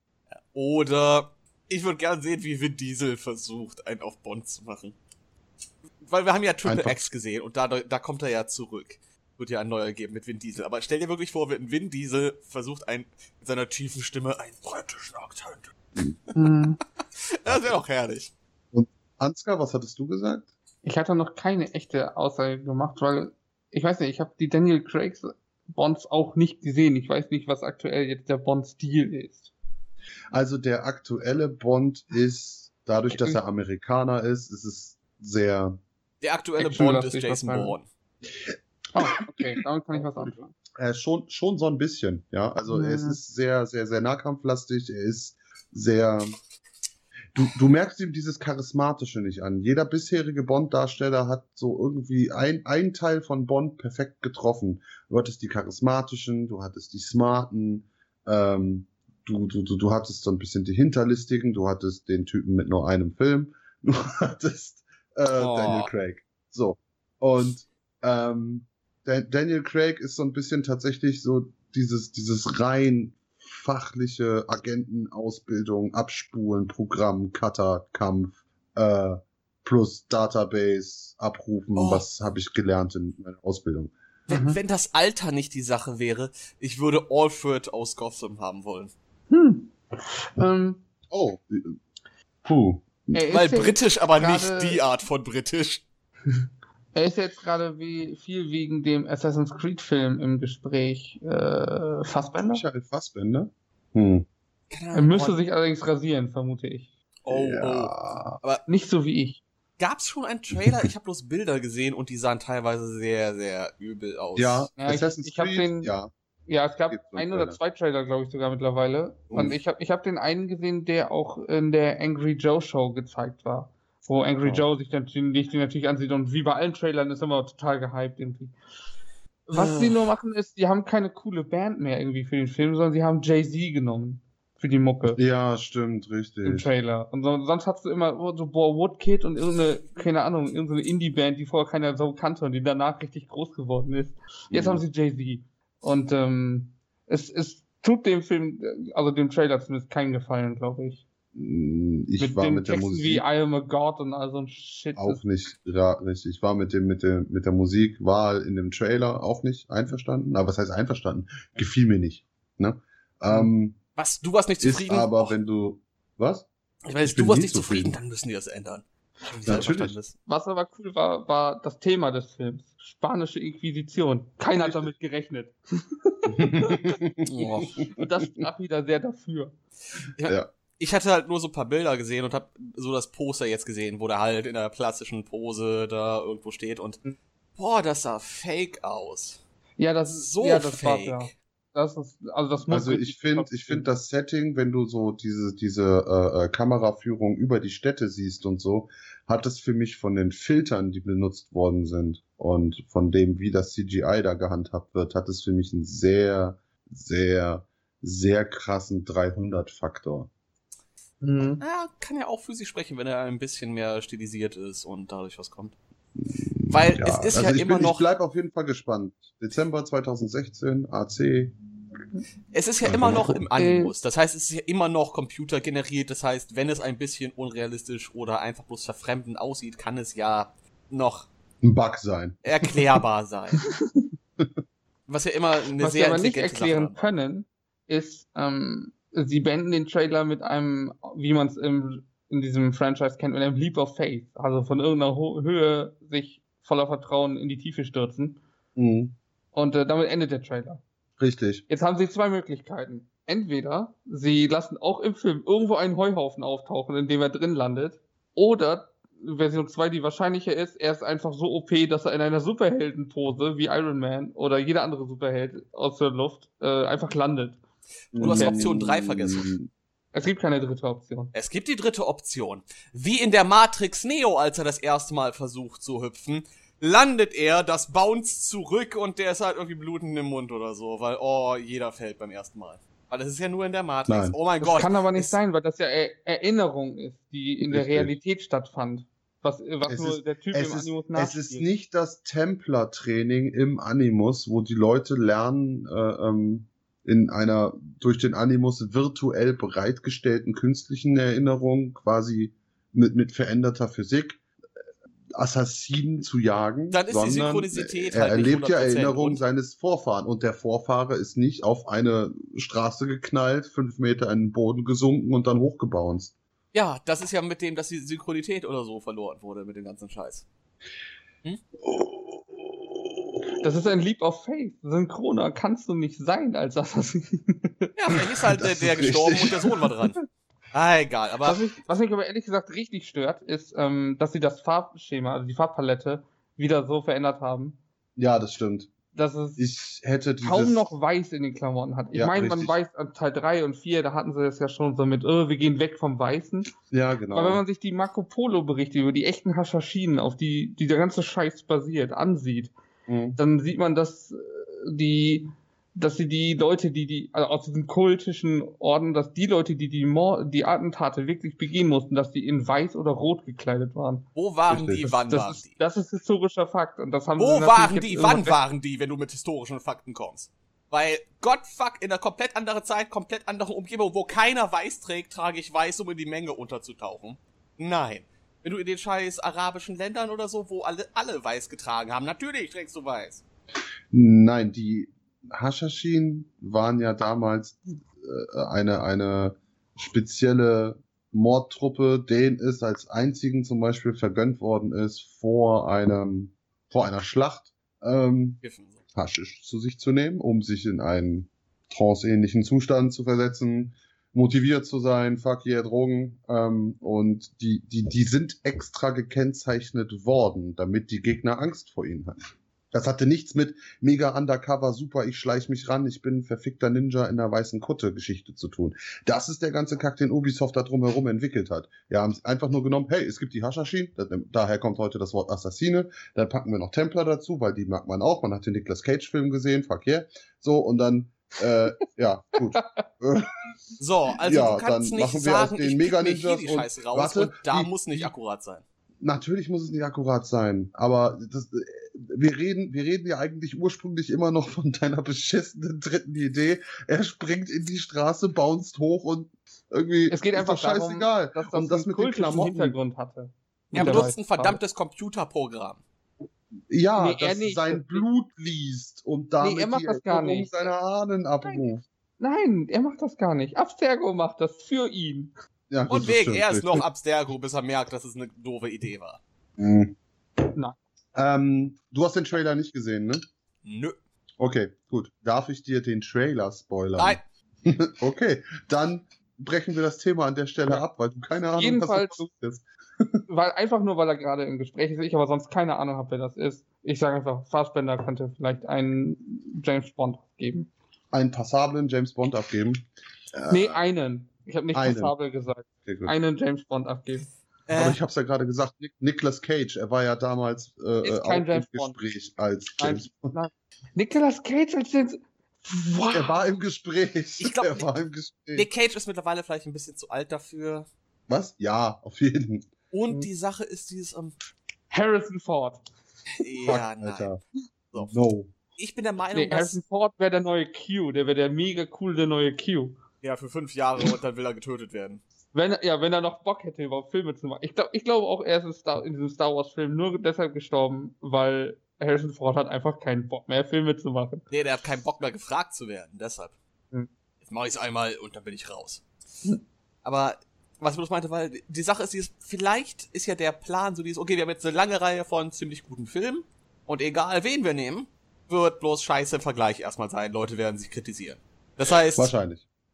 Oder ich würde gern sehen, wie Vin Diesel versucht, einen auf Bond zu machen. Weil wir haben ja Triple Einfach- X gesehen und da, da kommt er ja zurück. Wird ja ein neuer geben mit Vin Diesel. Aber stell dir wirklich vor, wenn Vin Diesel versucht, ein, mit seiner tiefen Stimme einen britischen Akzent. Mhm. Das wäre doch herrlich. Ansgar, was hattest du gesagt? Ich hatte noch keine echte Aussage gemacht, weil ich weiß nicht, ich habe die Daniel Craigs Bonds auch nicht gesehen. Ich weiß nicht, was aktuell jetzt der Bond-Stil ist. Also der aktuelle Bond ist, dadurch, dass er Amerikaner ist, ist es sehr, Der aktuelle Action Bond ist lastig Jason wahrscheinlich. Bourne. Oh, okay, damit kann ich was anfangen. äh, schon, schon so ein bisschen, ja. Also Mhm. es ist sehr, sehr, sehr nahkampflastig, er ist sehr, du, du merkst ihm dieses Charismatische nicht an. Jeder bisherige Bond-Darsteller hat so irgendwie ein, ein Teil von Bond perfekt getroffen. Du hattest die charismatischen, du hattest die smarten, ähm, du, du, du, du hattest so ein bisschen die hinterlistigen, du hattest den Typen mit nur einem Film, du hattest äh, Oh. Daniel Craig. So. Und ähm, Dan- Daniel Craig ist so ein bisschen tatsächlich so dieses, dieses rein fachliche Agentenausbildung, Abspulen, Programm, Cutter, Kampf, äh, plus Database, abrufen, Oh. was habe ich gelernt in meiner Ausbildung. Wenn, Mhm. wenn das Alter nicht die Sache wäre, ich würde Alfred aus Gotham haben wollen. Hm. Ähm, Oh, äh, puh. er Weil ist ja britisch, aber gerade- nicht die Art von britisch. Er ist jetzt gerade wie viel wegen dem Assassin's Creed Film im Gespräch. Äh, Fassbender? Michael Fassbender? Hm. Keine Er Ahnung, müsste oh, sich allerdings rasieren, vermute ich. oh, oh. Ja. Nicht so wie ich. Gab's schon einen Trailer? Ich habe bloß Bilder gesehen und die sahen teilweise sehr, sehr übel aus. Ja, Ja, ich- Assassin's ich hab Creed, den- ja. Ja, es gab Gibt's so ein einen oder Trailer. zwei Trailer, glaube ich, sogar mittlerweile. Und Uff. ich habe ich hab den einen gesehen, der auch in der Angry Joe Show gezeigt war. Wo Angry Oh. Joe sich natürlich, natürlich ansieht und wie bei allen Trailern ist immer total gehypt irgendwie. Was Ah. sie nur machen ist, die haben keine coole Band mehr irgendwie für den Film, sondern sie haben Jay-Z genommen für die Mucke Ja, stimmt, im richtig. Trailer. Und so, sonst hast du immer so Boah Woodkid und irgendeine, keine Ahnung, irgendeine Indie-Band, die vorher keiner so kannte und die danach richtig groß geworden ist. Jetzt Mhm. haben sie Jay-Z. Und ähm, es, es tut dem Film, äh, also dem Trailer zumindest keinen Gefallen, glaube ich. Mm, Ich mit war den mit der Texten Musik wie I am a God und all so ein Shit. auch nicht ja, richtig. Ich war mit dem, mit der, mit der Musik, war in dem Trailer auch nicht einverstanden. Aber was heißt einverstanden? Gefiel mir nicht. Ne? Ähm, Was? Du warst nicht ist zufrieden? aber, Och, wenn du, was? ich weiß, ich bin du warst nie nicht zufrieden, zufrieden. dann müssen die das ändern. Wenn die Natürlich. einverstanden ist. Was aber cool war, war das Thema des Films. Spanische Inquisition. Keiner hat damit gerechnet. Oh. Und das sprach wieder sehr dafür. Ja. Ich hatte halt nur so ein paar Bilder gesehen und hab so das Poster jetzt gesehen, wo der halt in der klassischen Pose da irgendwo steht und Mhm. boah, das sah fake aus. Ja, das ist So ja, das war, fake. ja. Das ist, also das muss Also richtig ich finde, top ich sein. finde das Setting, wenn du so diese diese äh, äh, Kameraführung über die Städte siehst und so, hat es für mich von den Filtern, die benutzt worden sind und von dem, wie das C G I da gehandhabt wird, hat es für mich einen sehr, sehr, sehr krassen dreihundert-Faktor. Mhm. Ja, kann ja auch für sich sprechen, wenn er ein bisschen mehr stilisiert ist und dadurch was kommt. Weil es ist ja also ich immer bin, noch- Ich bleib auf jeden Fall gespannt. Dezember zweitausendsechzehn, A C. Es ist ja Ja, immer genau. noch im Animus. Das heißt, es ist ja immer noch computergeneriert. Das heißt, wenn es ein bisschen unrealistisch oder einfach bloß verfremdend aussieht, kann es ja noch Ein Bug sein. erklärbar sein. Was ja immer eine Was sehr wir aber nicht intelligente erklären Sache war. können, ist, ähm, sie beenden den Trailer mit einem, wie man es in diesem Franchise kennt, mit einem Leap of Faith. Also von irgendeiner Ho Höhe sich voller Vertrauen in die Tiefe stürzen. Mhm. Und äh, damit endet der Trailer. Richtig. Jetzt haben sie zwei Möglichkeiten. Entweder sie lassen auch im Film irgendwo einen Heuhaufen auftauchen, in dem er drin landet, Oder Version zwei, die wahrscheinlicher ist, er ist einfach so O P, dass er in einer Superheldenpose wie Iron Man oder jeder andere Superheld aus der Luft äh, einfach landet. Du hast Option drei vergessen. Es gibt keine dritte Option. Es gibt die dritte Option. Wie in der Matrix Neo, als er das erste Mal versucht zu hüpfen, landet er, das bounce zurück und der ist halt irgendwie blutend im Mund oder so, weil, oh, jeder fällt beim ersten Mal. Weil das ist ja nur in der Matrix. Nein. Oh mein Das Gott. kann aber nicht Es- sein, weil das ja er Erinnerung ist, die in der Richtig. Realität stattfand. Was, was Es nur ist- der Typ Es im ist, Animus es nachspielt. ist nicht das Templar-Training im Animus, wo die Leute lernen, äh, ähm, in einer durch den Animus virtuell bereitgestellten künstlichen Erinnerung, quasi mit, mit veränderter Physik, Assassinen zu jagen, Dann ist die sondern Synchronizität er halt nicht erlebt ja hundert Prozent. Erinnerungen Und- seines Vorfahren und der Vorfahre ist nicht auf eine Straße geknallt, fünf Meter in den Boden gesunken und dann hochgebounced. Ja, das ist ja mit dem, dass die Synchronität oder so verloren wurde mit dem ganzen Scheiß. Das ist ein Leap of Faith. Synchroner kannst du nicht sein als Assassin. Ja, vielleicht ist halt Das der, ist der gestorben richtig. und der Sohn war dran. Ah, egal, aber Was mich, was mich aber ehrlich gesagt richtig stört, ist, ähm, dass sie das Farbschema, also die Farbpalette, wieder so verändert haben, Ja, das stimmt. dass es Ich hätte dieses... kaum noch weiß in den Klamotten hat. Ich Ja, meine, man richtig. weiß an Teil drei und vier, da hatten sie das ja schon so mit, oh, wir gehen weg vom Weißen. Ja, genau. Aber wenn man sich die Marco Polo-Berichte über die echten Hashashinen, auf die, die der ganze Scheiß basiert, ansieht, Mhm. dann sieht man, dass äh, die, dass sie die Leute, die die, also aus diesem kultischen Orden, dass die Leute, die die, Mord, die Attentate wirklich begehen mussten, dass die in weiß oder rot gekleidet waren. wo waren Richtig. die, wann das, waren ist, die? das ist historischer Fakt. Und das haben sie Wo natürlich waren jetzt die, irgendwann wann weg- waren die, wenn du mit historischen Fakten kommst? Weil, Gott fuck, in einer komplett anderen Zeit, komplett anderen Umgebung, wo keiner weiß trägt, trage ich weiß, um in die Menge unterzutauchen. Nein. Wenn du in den scheiß arabischen Ländern oder so, wo alle, alle weiß getragen haben, natürlich trägst du weiß. Nein, die Hashashin waren ja damals äh, eine, eine spezielle Mordtruppe, denen es als einzigen zum Beispiel vergönnt worden ist, vor einem, vor einer Schlacht ähm, Giffen so. Haschisch zu sich zu nehmen, um sich in einen tranceähnlichen Zustand zu versetzen, motiviert zu sein, fuck yeah, Drogen, ähm, und die, die, die sind extra gekennzeichnet worden, damit die Gegner Angst vor ihnen hatten. Das hatte nichts mit mega undercover, super, ich schleich mich ran, ich bin ein verfickter Ninja in einer weißen Kutte Geschichte zu tun. Das ist der ganze Kack, den Ubisoft da drumherum entwickelt hat. Wir haben es einfach nur genommen, hey, es gibt die Hashashin, das, daher kommt heute das Wort Assassine, dann packen wir noch Templer dazu, weil die mag man auch, man hat den Nicolas Cage Film gesehen, fuck yeah, so, und dann, äh, ja, gut. Äh, So, also Ja, du kannst dann nicht machen wir aus sagen, den ich pick mir hier Mega-Ninjas die und- Scheiße raus warte, und da die- muss nicht die- akkurat sein. Natürlich muss es nicht akkurat sein, aber das, äh, wir reden, wir reden ja eigentlich ursprünglich immer noch von deiner beschissenen dritten Idee. Er springt in die Straße, bounced hoch und irgendwie Es geht ist einfach doch scheißegal. darum, dass das und das einen mit den kultischen Klamotten. Hintergrund hatte. Er Mit der benutzt ein weißen Farbe. verdammtes Computerprogramm. Ja, Nee, er dass nicht. sein Blut liest und damit er macht die das gar Erinnerung nicht. seiner Ahnen abruft. Nein, er macht das gar nicht. Abstergo macht das für ihn. Ja, gut, Und das wegen, stimmt, er ist richtig. noch Abstergo, bis er merkt, dass es eine doofe Idee war. Mhm. Nein. Ähm, du hast den Trailer nicht gesehen, ne? Nö. Okay, gut. Darf ich dir den Trailer spoilern? Nein. Okay, dann brechen wir das Thema an der Stelle Ja. ab, weil du keine Ahnung Jedenfalls- hast, was das ist. Weil, einfach nur, weil er gerade im Gespräch ist, ich aber sonst keine Ahnung habe, wer das ist. Ich sage einfach, Fassbender könnte vielleicht einen James Bond geben. Einen passablen James Bond abgeben. Äh, Nee, einen. Ich habe nicht einen. passabel gesagt. okay, gut. Einen James Bond abgeben. Aber Äh, ich habe es ja gerade gesagt, Nic Nicolas Cage, er war ja damals äh, Ist äh, kein auch James im Bond. Gespräch als Nein, James Bond. nein. Nicolas Cage als den. Wow. Er war im Gespräch. Ich glaub, er war im Gespräch. Nick Cage ist mittlerweile vielleicht ein bisschen zu alt dafür. Was? Ja, auf jeden. Und Mhm. die Sache ist dieses, ähm, Harrison Ford. ja, Fuck, nein. Alter. So. No. Ich bin der Meinung, Nee, dass, Harrison Ford wäre der neue Q. Der wäre der mega coole neue Q. ja, für fünf Jahre und dann will er getötet werden. Wenn, er- ja, wenn er noch Bock hätte, überhaupt Filme zu machen. Ich glaube ich glaube auch, er ist in, Star, in diesem Star Wars-Film nur deshalb gestorben, weil Harrison Ford hat einfach keinen Bock mehr, Filme zu machen. Nee, der hat keinen Bock mehr gefragt zu werden, deshalb. Hm. Jetzt mache ich es einmal und dann bin ich raus. Aber, was ich bloß meinte, weil die Sache ist, dieses, vielleicht ist ja der Plan so dieses, okay, wir haben jetzt eine lange Reihe von ziemlich guten Filmen und egal wen wir nehmen, wird bloß scheiße im Vergleich erstmal sein, Leute werden sich kritisieren. Das heißt, Wahrscheinlich.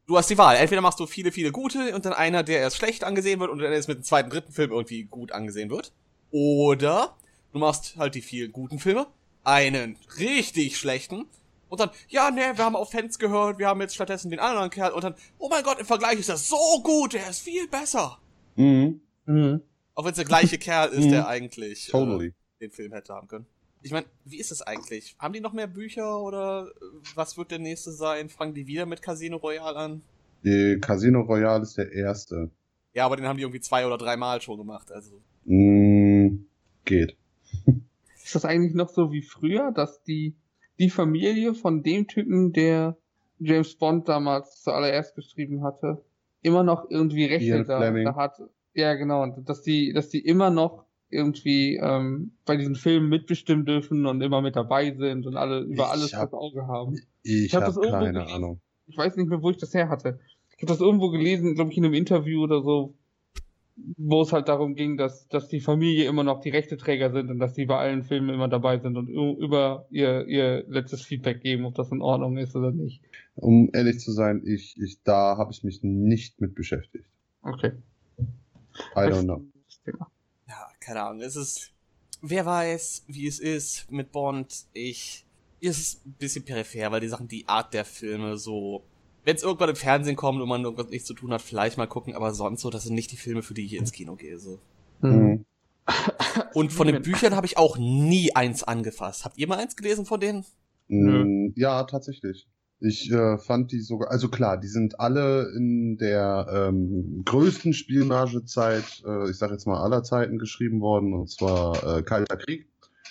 du hast die Wahl. Entweder machst du viele, viele gute und dann einer, der erst schlecht angesehen wird und dann erst mit dem zweiten, dritten Film irgendwie gut angesehen wird. Oder du machst halt die vielen guten Filme, einen richtig schlechten und dann, ja, ne, wir haben auf Fans gehört, wir haben jetzt stattdessen den anderen Kerl und dann, oh mein Gott, im Vergleich ist das so gut, der ist viel besser. Mhm. Mhm. Auch wenn es der gleiche Kerl ist, Mhm. der eigentlich Totally. äh, den Film hätte haben können. Ich meine, wie ist das eigentlich? Haben die noch mehr Bücher oder äh, was wird der nächste sein? Fangen die wieder mit Casino Royale an? Die Casino Royale ist der erste. Ja, aber den haben die irgendwie zwei oder dreimal schon gemacht, also. Mm, geht. Ist das eigentlich noch so wie früher, dass die, die Familie von dem Typen, der James Bond damals zuallererst geschrieben hatte, immer noch irgendwie Rechte Ian da, Fleming. da hat? Ja, genau. Und dass die, dass die immer noch irgendwie ähm, bei diesen Filmen mitbestimmen dürfen und immer mit dabei sind und alle über Ich alles hab- das Auge haben. Ich hab habe das irgendwo keine gelesen. Ahnung. Ich weiß nicht mehr, wo ich das her hatte. Ich habe das irgendwo gelesen, glaube ich, in einem Interview oder so, wo es halt darum ging, dass, dass die Familie immer noch die Rechteträger sind und dass die bei allen Filmen immer dabei sind und ü- über ihr, ihr letztes Feedback geben, ob das in Ordnung ist oder nicht. Um ehrlich zu sein, ich, ich da habe ich mich nicht mit beschäftigt. Okay. I don't know. Ja, keine Ahnung. Es ist, wer weiß, wie es ist mit Bond. Ich, es ist ein bisschen peripher, weil die Sachen, die Art der Filme so, wenn es irgendwann im Fernsehen kommt und man irgendwas nichts zu tun hat, vielleicht mal gucken, aber sonst so, das sind nicht die Filme, für die ich ins Kino gehe, so. Mhm. Und von den Büchern habe ich auch nie eins angefasst. Habt ihr mal eins gelesen von denen? Mm, Ja, tatsächlich. Ich äh, fand die sogar, also klar, die sind alle in der ähm, größten Spionagezeit, äh, ich sag jetzt mal aller Zeiten geschrieben worden, und zwar äh, Kalter Krieg.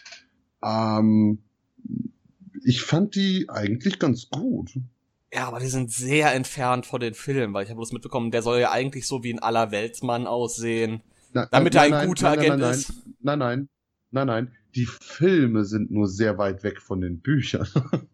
Ähm, ich fand die eigentlich ganz gut. Ja, aber die sind sehr entfernt von den Filmen, weil ich habe bloß mitbekommen, der soll ja eigentlich so wie ein Allerweltsmann aussehen. Na, Damit nein, er ein nein, guter nein, Agent nein, ist. Nein, nein, nein, nein. Die Filme sind nur sehr weit weg von den Büchern.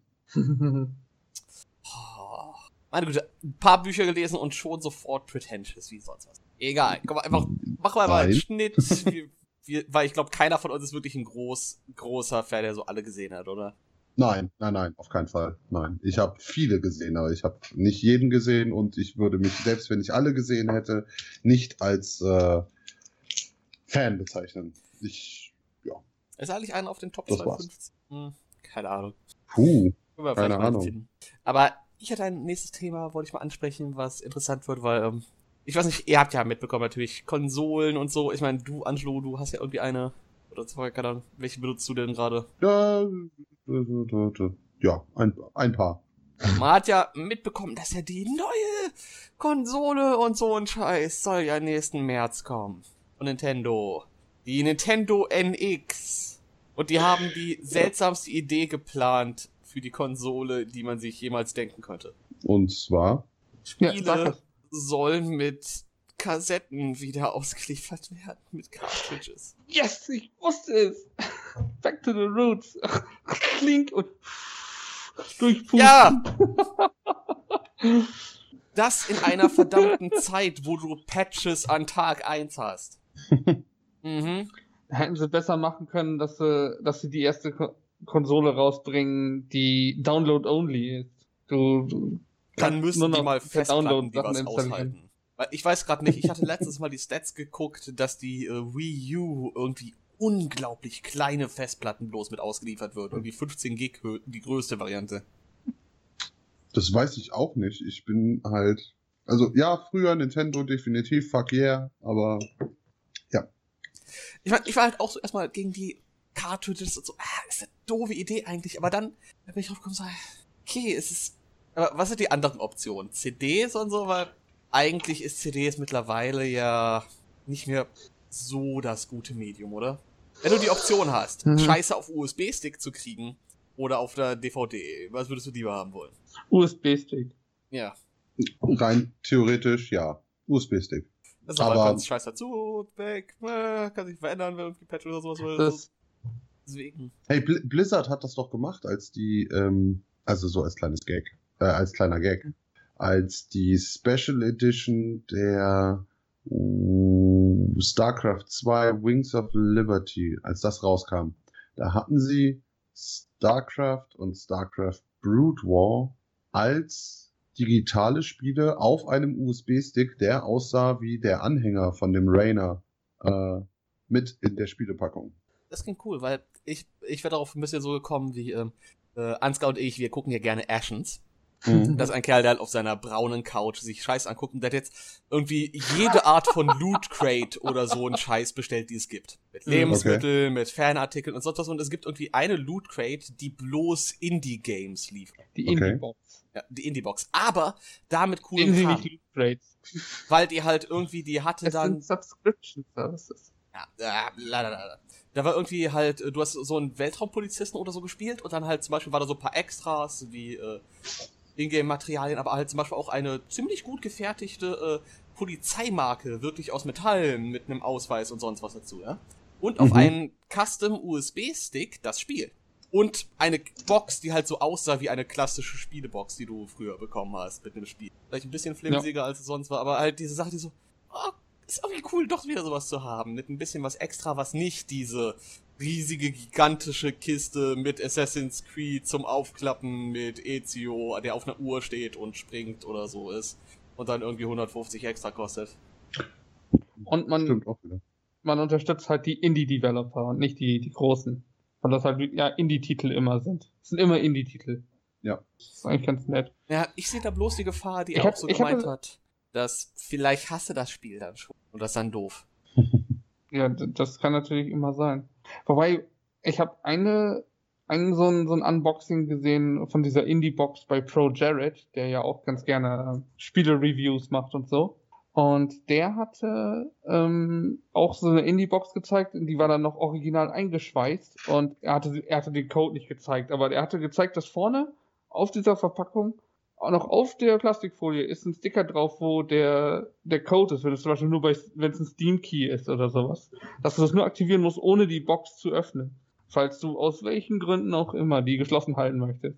Oh, meine Güte, ein paar Bücher gelesen und schon sofort pretentious wie sonst was. Egal, komm mal einfach, mach mal mal einen Nein. Schnitt, wir, wir, weil ich glaube, keiner von uns ist wirklich ein groß, großer Fan, der so alle gesehen hat, oder? Nein, nein, nein, auf keinen Fall. Nein. Ich habe viele gesehen, aber ich habe nicht jeden gesehen und ich würde mich, selbst wenn ich alle gesehen hätte, nicht als äh, Fan bezeichnen. Ich, ja. Ist eigentlich einer auf den Top Das zweihundertfünfzig? Hm, keine Ahnung. Puh. Können wir Keine vielleicht mal Ahnung. finden. Aber ich hatte ein nächstes Thema, wollte ich mal ansprechen, was interessant wird, weil, ähm, ich weiß nicht, ihr habt ja mitbekommen natürlich, Konsolen und so. Ich meine, du, Angelo, du hast ja irgendwie eine, oder zwei, keine Ahnung, welche benutzt du denn gerade? Ja, da, da, da. Ja, ein, ein paar. Man hat ja mitbekommen, dass ja die neue Konsole und so ein Scheiß soll ja nächsten März kommen. Von Nintendo. Die Nintendo N X. Und die haben die seltsamste Idee geplant für die Konsole, die man sich jemals denken könnte. Und zwar, Ja, Spiele sag das. sollen mit Kassetten wieder ausgeliefert werden, mit Cartridges. Yes, ich wusste es. Back to the roots. Klink und durchpusten. Ja! Das in einer verdammten Zeit, wo du Patches an Tag eins hast. Mhm. Hätten sie besser machen können, dass sie, dass sie die erste Ko Konsole rausbringen, die Download-only ist. Du, du Dann kannst müssen nur die noch mal per Festplatten, Download die Sachen was installieren. aushalten. Weil ich weiß gerade nicht, ich hatte letztens mal die Stats geguckt, dass die äh, Wii U irgendwie unglaublich kleine Festplatten bloß mit ausgeliefert wird. Irgendwie fünfzehn Gig, die größte Variante. das weiß ich auch nicht. Ich bin halt, also ja, früher Nintendo definitiv, fuck yeah, aber Ich mein, ich war halt auch so erstmal gegen die Cartridges und so, ah, ist eine doofe Idee eigentlich, aber dann bin ich drauf gekommen und so, okay, es ist, aber was sind die anderen Optionen? C Ds und so, weil eigentlich ist C Ds mittlerweile ja nicht mehr so das gute Medium, oder? Wenn du die Option hast, Mhm. Scheiße auf U S B-Stick zu kriegen oder auf der D V D, was würdest du lieber haben wollen? U S B-Stick. Ja, rein theoretisch ja. U S B-Stick. das ist aber Aber- ganz scheiß dazu, weg, äh, kann sich verändern, wenn irgendwie Patch oder sowas will. Das, Deswegen. Hey, Bl Blizzard hat das doch gemacht, als die, ähm, also so als kleines Gag, äh, als kleiner Gag, als die Special Edition der uh, StarCraft zwei Wings of Liberty, als das rauskam, da hatten sie StarCraft und StarCraft Brood War als digitale Spiele auf einem U S B-Stick, der aussah wie der Anhänger von dem Rainer äh, mit in der Spielepackung. Das klingt cool, weil ich, ich wäre darauf ein bisschen so gekommen wie ähm, äh, Ansgar und ich, wir gucken hier gerne Ashens. Mhm. Das ist ein Kerl, der halt auf seiner braunen Couch sich Scheiß anguckt und der hat jetzt irgendwie jede Art von Loot Crate oder so einen Scheiß bestellt, die es gibt. Mit Lebensmitteln, okay. mit Fanartikeln und sonst was. Und es gibt irgendwie eine Loot Crate, die bloß Indie-Games liefert. Die Indie-Box. Ja, die Indie-Box. Aber damit coolen Kram. Loot Crates. Weil die halt irgendwie, die hatte das dann... sind Subscription Services. Ja, ja, ladadada. Da war irgendwie halt, du hast so einen Weltraumpolizisten oder so gespielt und dann halt zum Beispiel war da so ein paar Extras wie äh, Ingame-Materialien, aber halt zum Beispiel auch eine ziemlich gut gefertigte äh, Polizeimarke, wirklich aus Metall mit einem Ausweis und sonst was dazu, ja. Und auf mhm. einen Custom-U S B-Stick das Spiel. Und eine Box, die halt so aussah wie eine klassische Spielebox, die du früher bekommen hast mit einem Spiel. Vielleicht ein bisschen flimsiger, ja. als es sonst war, aber halt diese Sache, die so, oh, ist irgendwie cool, doch wieder sowas zu haben. Mit ein bisschen was extra, was nicht diese riesige, gigantische Kiste mit Assassin's Creed zum Aufklappen mit Ezio, der auf einer Uhr steht und springt oder so ist. Und dann irgendwie hundertfünfzig extra kostet. Und man, man unterstützt halt die Indie-Developer und nicht die, die großen. Weil das halt ja Indie-Titel immer sind. Es sind immer Indie-Titel. Ja. Das ist eigentlich ganz nett. Ja, ich sehe da bloß die Gefahr, die ich er hab, auch so ich gemeint hab, hat, dass vielleicht hasse das Spiel dann schon. Und das ist dann doof. Ja, das kann natürlich immer sein. Wobei, ich habe eine, einen so ein, so ein Unboxing gesehen von dieser Indie-Box bei Pro Jared, der ja auch ganz gerne äh, Spiele-Reviews macht und so. Und der hatte ähm, auch so eine Indie-Box gezeigt, und die war dann noch original eingeschweißt. Und er hatte, er hatte den Code nicht gezeigt, aber er hatte gezeigt, dass vorne auf dieser Verpackung auch noch auf der Plastikfolie ist ein Sticker drauf, wo der, der Code ist, wenn es zum Beispiel nur bei, wenn es ein Steam-Key ist oder sowas. Dass du das nur aktivieren musst, ohne die Box zu öffnen. Falls du aus welchen Gründen auch immer die geschlossen halten möchtest.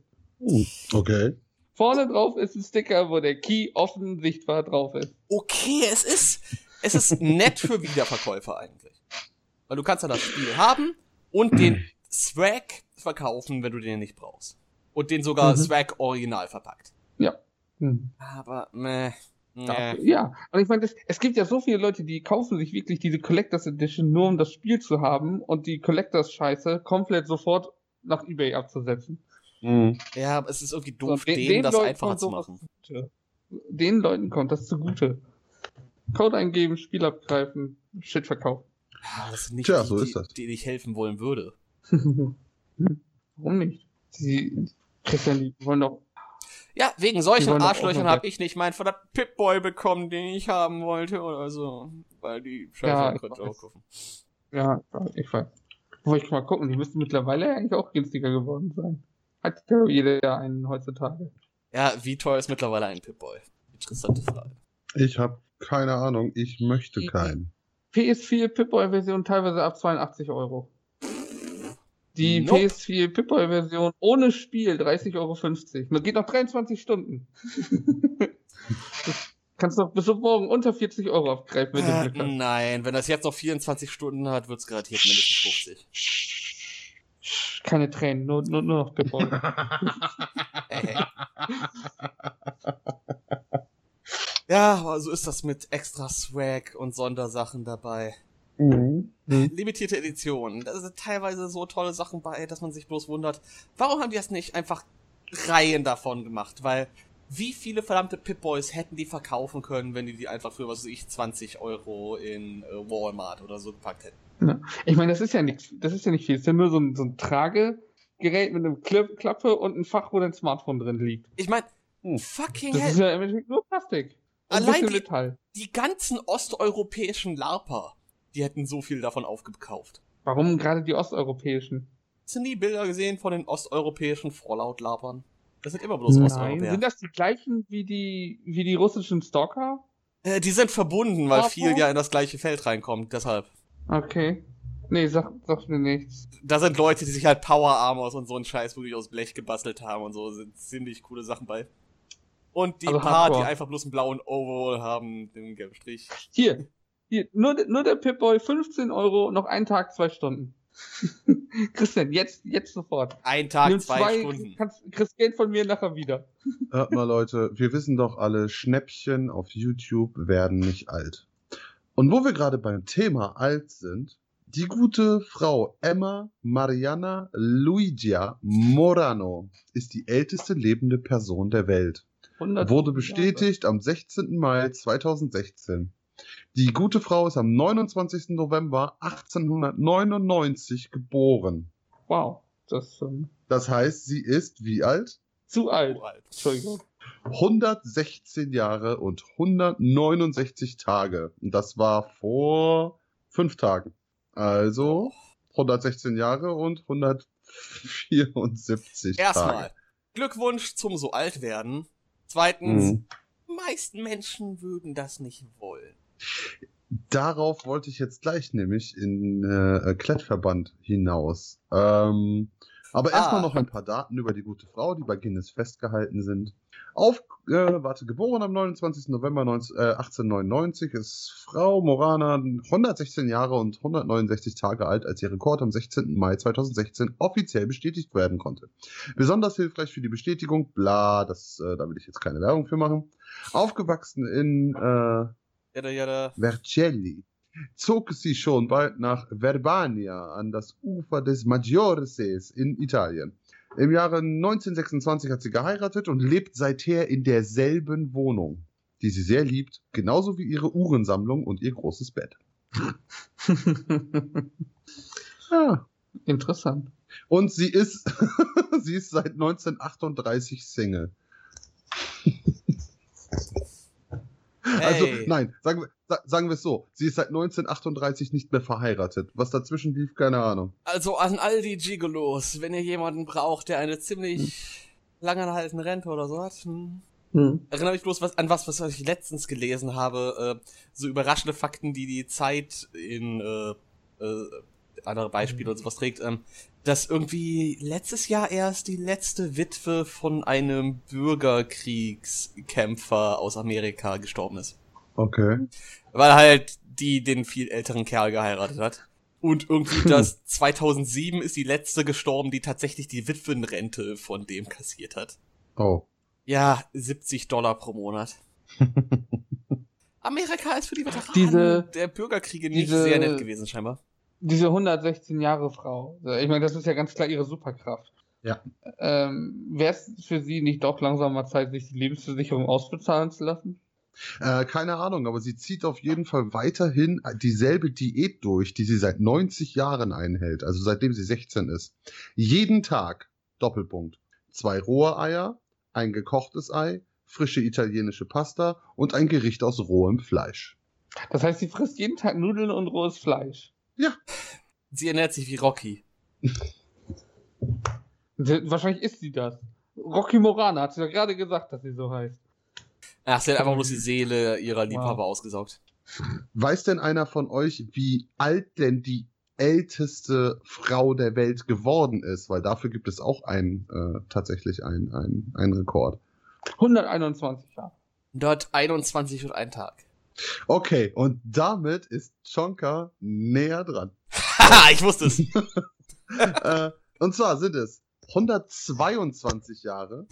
Okay. Vorne drauf ist ein Sticker, wo der Key offen sichtbar drauf ist. Okay, es ist, es ist nett für Wiederverkäufer eigentlich. Weil du kannst ja das Spiel haben und den Swag verkaufen, wenn du den nicht brauchst. Und den sogar mhm. Swag original verpackt. Ja. Hm. Aber, meh. Ja, ja. Und ich meine, es gibt ja so viele Leute, die kaufen sich wirklich diese Collectors Edition nur, um das Spiel zu haben und die Collectors-Scheiße komplett sofort nach eBay abzusetzen. Mhm. Ja, aber es ist irgendwie doof, so, den, denen den das Leuten einfacher zu machen. Zugute. Den Leuten kommt das zugute. Code eingeben, Spiel abgreifen, Shit verkaufen. Ja, das sind nicht Tja, die, so ist das. die, die ich helfen wollen würde. Warum nicht? Sie, Christian, die wollen doch... Ja, wegen solchen Arschlöchern habe ich nicht meinen verdammten Pip-Boy bekommen, den ich haben wollte oder so. Weil die Scheiße könnte auch kaufen. Ja, ich weiß. Wollte ich mal gucken, die müssten mittlerweile eigentlich auch günstiger geworden sein. Hat ja jeder ja einen heutzutage. Ja, wie teuer ist mittlerweile ein Pip-Boy? Interessante Frage. Ich habe keine Ahnung, ich möchte die keinen. P S vier Pip-Boy-Version teilweise ab zweiundachtzig Euro. Die Nope. P S vier Pip-Boy-Version ohne Spiel dreißig Euro fünfzig. Das geht noch dreiundzwanzig Stunden. Kannst noch bis morgen unter vierzig Euro abgreifen, wenn äh, du Glück hast. Nein, wenn das jetzt noch vierundzwanzig Stunden hat, wird's garantiert mindestens fünfzig. Keine Tränen, nur, nur, nur noch Pip-Boy. Ja, aber so ist das mit extra Swag und Sondersachen dabei. Mhm. Limitierte Editionen. Da sind teilweise so tolle Sachen bei, dass man sich bloß wundert, warum haben die das nicht einfach Reihen davon gemacht? Weil wie viele verdammte Pip-Boys hätten die verkaufen können, wenn die die einfach für, was weiß ich, zwanzig Euro in äh, Walmart oder so gepackt hätten? Ja. Ich meine, das ist ja nicht, das ist ja nicht viel. Es ist ja nur so ein, so ein Tragegerät mit einem Kla- Klappe und ein Fach, wo dein Smartphone drin liegt. Ich meine, hm. fucking Das hell. ist ja im Endeffekt nur Plastik. Und Allein die, Metall. Die ganzen osteuropäischen LARPer, die hätten so viel davon aufgekauft. Warum gerade die osteuropäischen? Hast du nie Bilder gesehen von den osteuropäischen Fallout-LARPern? Das sind immer bloß Nein. Osteuropäer. Sind das die gleichen wie die, wie die russischen Stalker? Äh, die sind verbunden, weil Larper? viel ja in das gleiche Feld reinkommt, deshalb. Okay. Nee, sag, sag mir nichts. Da sind Leute, die sich halt Power Armors und so einen Scheiß wirklich aus Blech gebastelt haben und so, sind ziemlich coole Sachen bei. Und die Also paar, Hardcore. die einfach bloß einen blauen Overall haben, den gelben Strich. Hier, hier, nur, nur der Pip-Boy, fünfzehn Euro, noch ein Tag, zwei Stunden. Christian, jetzt, jetzt sofort. Ein Tag, Nimm zwei, zwei, Stunden. Kannst, kriegst Geld von mir nachher wieder. Hört mal, Leute, wir wissen doch alle, Schnäppchen auf YouTube werden nicht alt. Und wo wir gerade beim Thema alt sind, die gute Frau Emma Mariana Luigia Morano ist die älteste lebende Person der Welt. Wurde bestätigt am sechzehnten Mai zweitausendsechzehn. Die gute Frau ist am neunundzwanzigsten November achtzehnhundertneunundneunzig geboren. Wow. Das ähm, Das heißt, sie ist wie alt? zu alt. Oh, alt. Entschuldigung. hundertsechzehn Jahre und hundertneunundsechzig Tage. Und das war vor fünf Tagen. Also hundertsechzehn Jahre und hundertvierundsiebzig Erstmal, Tage. Glückwunsch zum so alt werden. Zweitens, Mhm. meisten Menschen würden das nicht wollen. Darauf wollte ich jetzt gleich nämlich in äh, Klettverband hinaus. Ähm, aber Ah. erstmal noch ein paar Daten über die gute Frau, die bei Guinness festgehalten sind. Auf, äh, warte, geboren am neunundzwanzigsten November neunzehn, äh, achtzehnhundertneunundneunzig, ist Frau Morana hundertsechzehn Jahre und hundertneunundsechzig Tage alt, als ihr Rekord am sechzehnten Mai zweitausendsechzehn offiziell bestätigt werden konnte. Besonders hilfreich für die Bestätigung, bla, das, äh, da will ich jetzt keine Werbung für machen. Aufgewachsen in äh, Jada, jada. Vercelli, zog sie schon bald nach Verbania an das Ufer des Maggiore-Sees in Italien. Im Jahre neunzehnhundertsechsundzwanzig hat sie geheiratet und lebt seither in derselben Wohnung, die sie sehr liebt, genauso wie ihre Uhrensammlung und ihr großes Bett. Ja. Interessant. Und sie ist, sie ist seit neunzehnhundertachtunddreißig Single. Also, Hey. nein, sagen wir, sa- sagen wir es so. Sie ist seit neunzehnhundertachtunddreißig nicht mehr verheiratet. Was dazwischen lief, keine Ahnung. Also an all die Gigolos, wenn ihr jemanden braucht, der eine ziemlich langanhaltende Rente oder so hat, hm. Hm. Erinnere mich bloß was, an was, was ich letztens gelesen habe, äh, so überraschende Fakten, die die Zeit in äh, äh, andere Beispiele und sowas trägt, ähm, dass irgendwie letztes Jahr erst die letzte Witwe von einem Bürgerkriegskämpfer aus Amerika gestorben ist. Okay. Weil halt die den viel älteren Kerl geheiratet hat. Und irgendwie das zweitausendsieben ist die letzte gestorben, die tatsächlich die Witwenrente von dem kassiert hat. Oh. Ja, siebzig Dollar pro Monat. Amerika ist für die Veteranen Diese- der Bürgerkriege nicht diese- sehr nett gewesen, scheinbar. Diese hundertsechzehn Jahre Frau. Ich meine, das ist ja ganz klar ihre Superkraft. Ja. Ähm, Wäre es für sie nicht doch langsam mal Zeit, sich die Lebensversicherung ausbezahlen zu lassen? Äh, keine Ahnung, aber sie zieht auf jeden Fall weiterhin dieselbe Diät durch, die sie seit neunzig Jahren einhält, also seitdem sie sechzehn ist. Jeden Tag, Doppelpunkt, zwei rohe Eier, ein gekochtes Ei, frische italienische Pasta und ein Gericht aus rohem Fleisch. Das heißt, sie frisst jeden Tag Nudeln und rohes Fleisch. Sie ernährt sich wie Rocky. Sie- Wahrscheinlich ist sie das. Rocky Morana hat sie ja gerade gesagt, dass sie so heißt. Ach, sie hat einfach bloß die Seele ihrer Liebhaber ausgesaugt. Weiß denn einer von euch, wie alt denn die älteste Frau der Welt geworden ist? Weil dafür gibt es auch ein, äh, tatsächlich ein, ein, ein Rekord. hunderteinundzwanzig Jahre. hunderteinundzwanzig und ein Tag. Okay, und damit ist Chonka näher dran. Haha, ich wusste es. äh, und zwar sind es hundertzweiundzwanzig Jahre.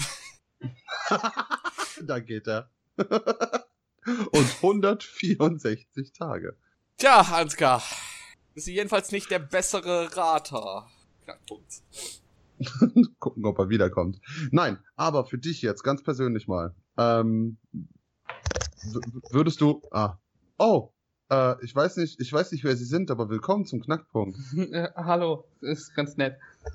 Da geht er. Und hundertvierundsechzig Tage. Tja, Ansgar. Bist du jedenfalls nicht der bessere Rater. Knackpunkt. Gucken, ob er wiederkommt. Nein, aber für dich jetzt, ganz persönlich mal. Ähm, w- würdest du. Ah. Oh, äh, ich weiß nicht, ich weiß nicht, wer sie sind, aber willkommen zum Knackpunkt. Äh, hallo, ist ganz nett.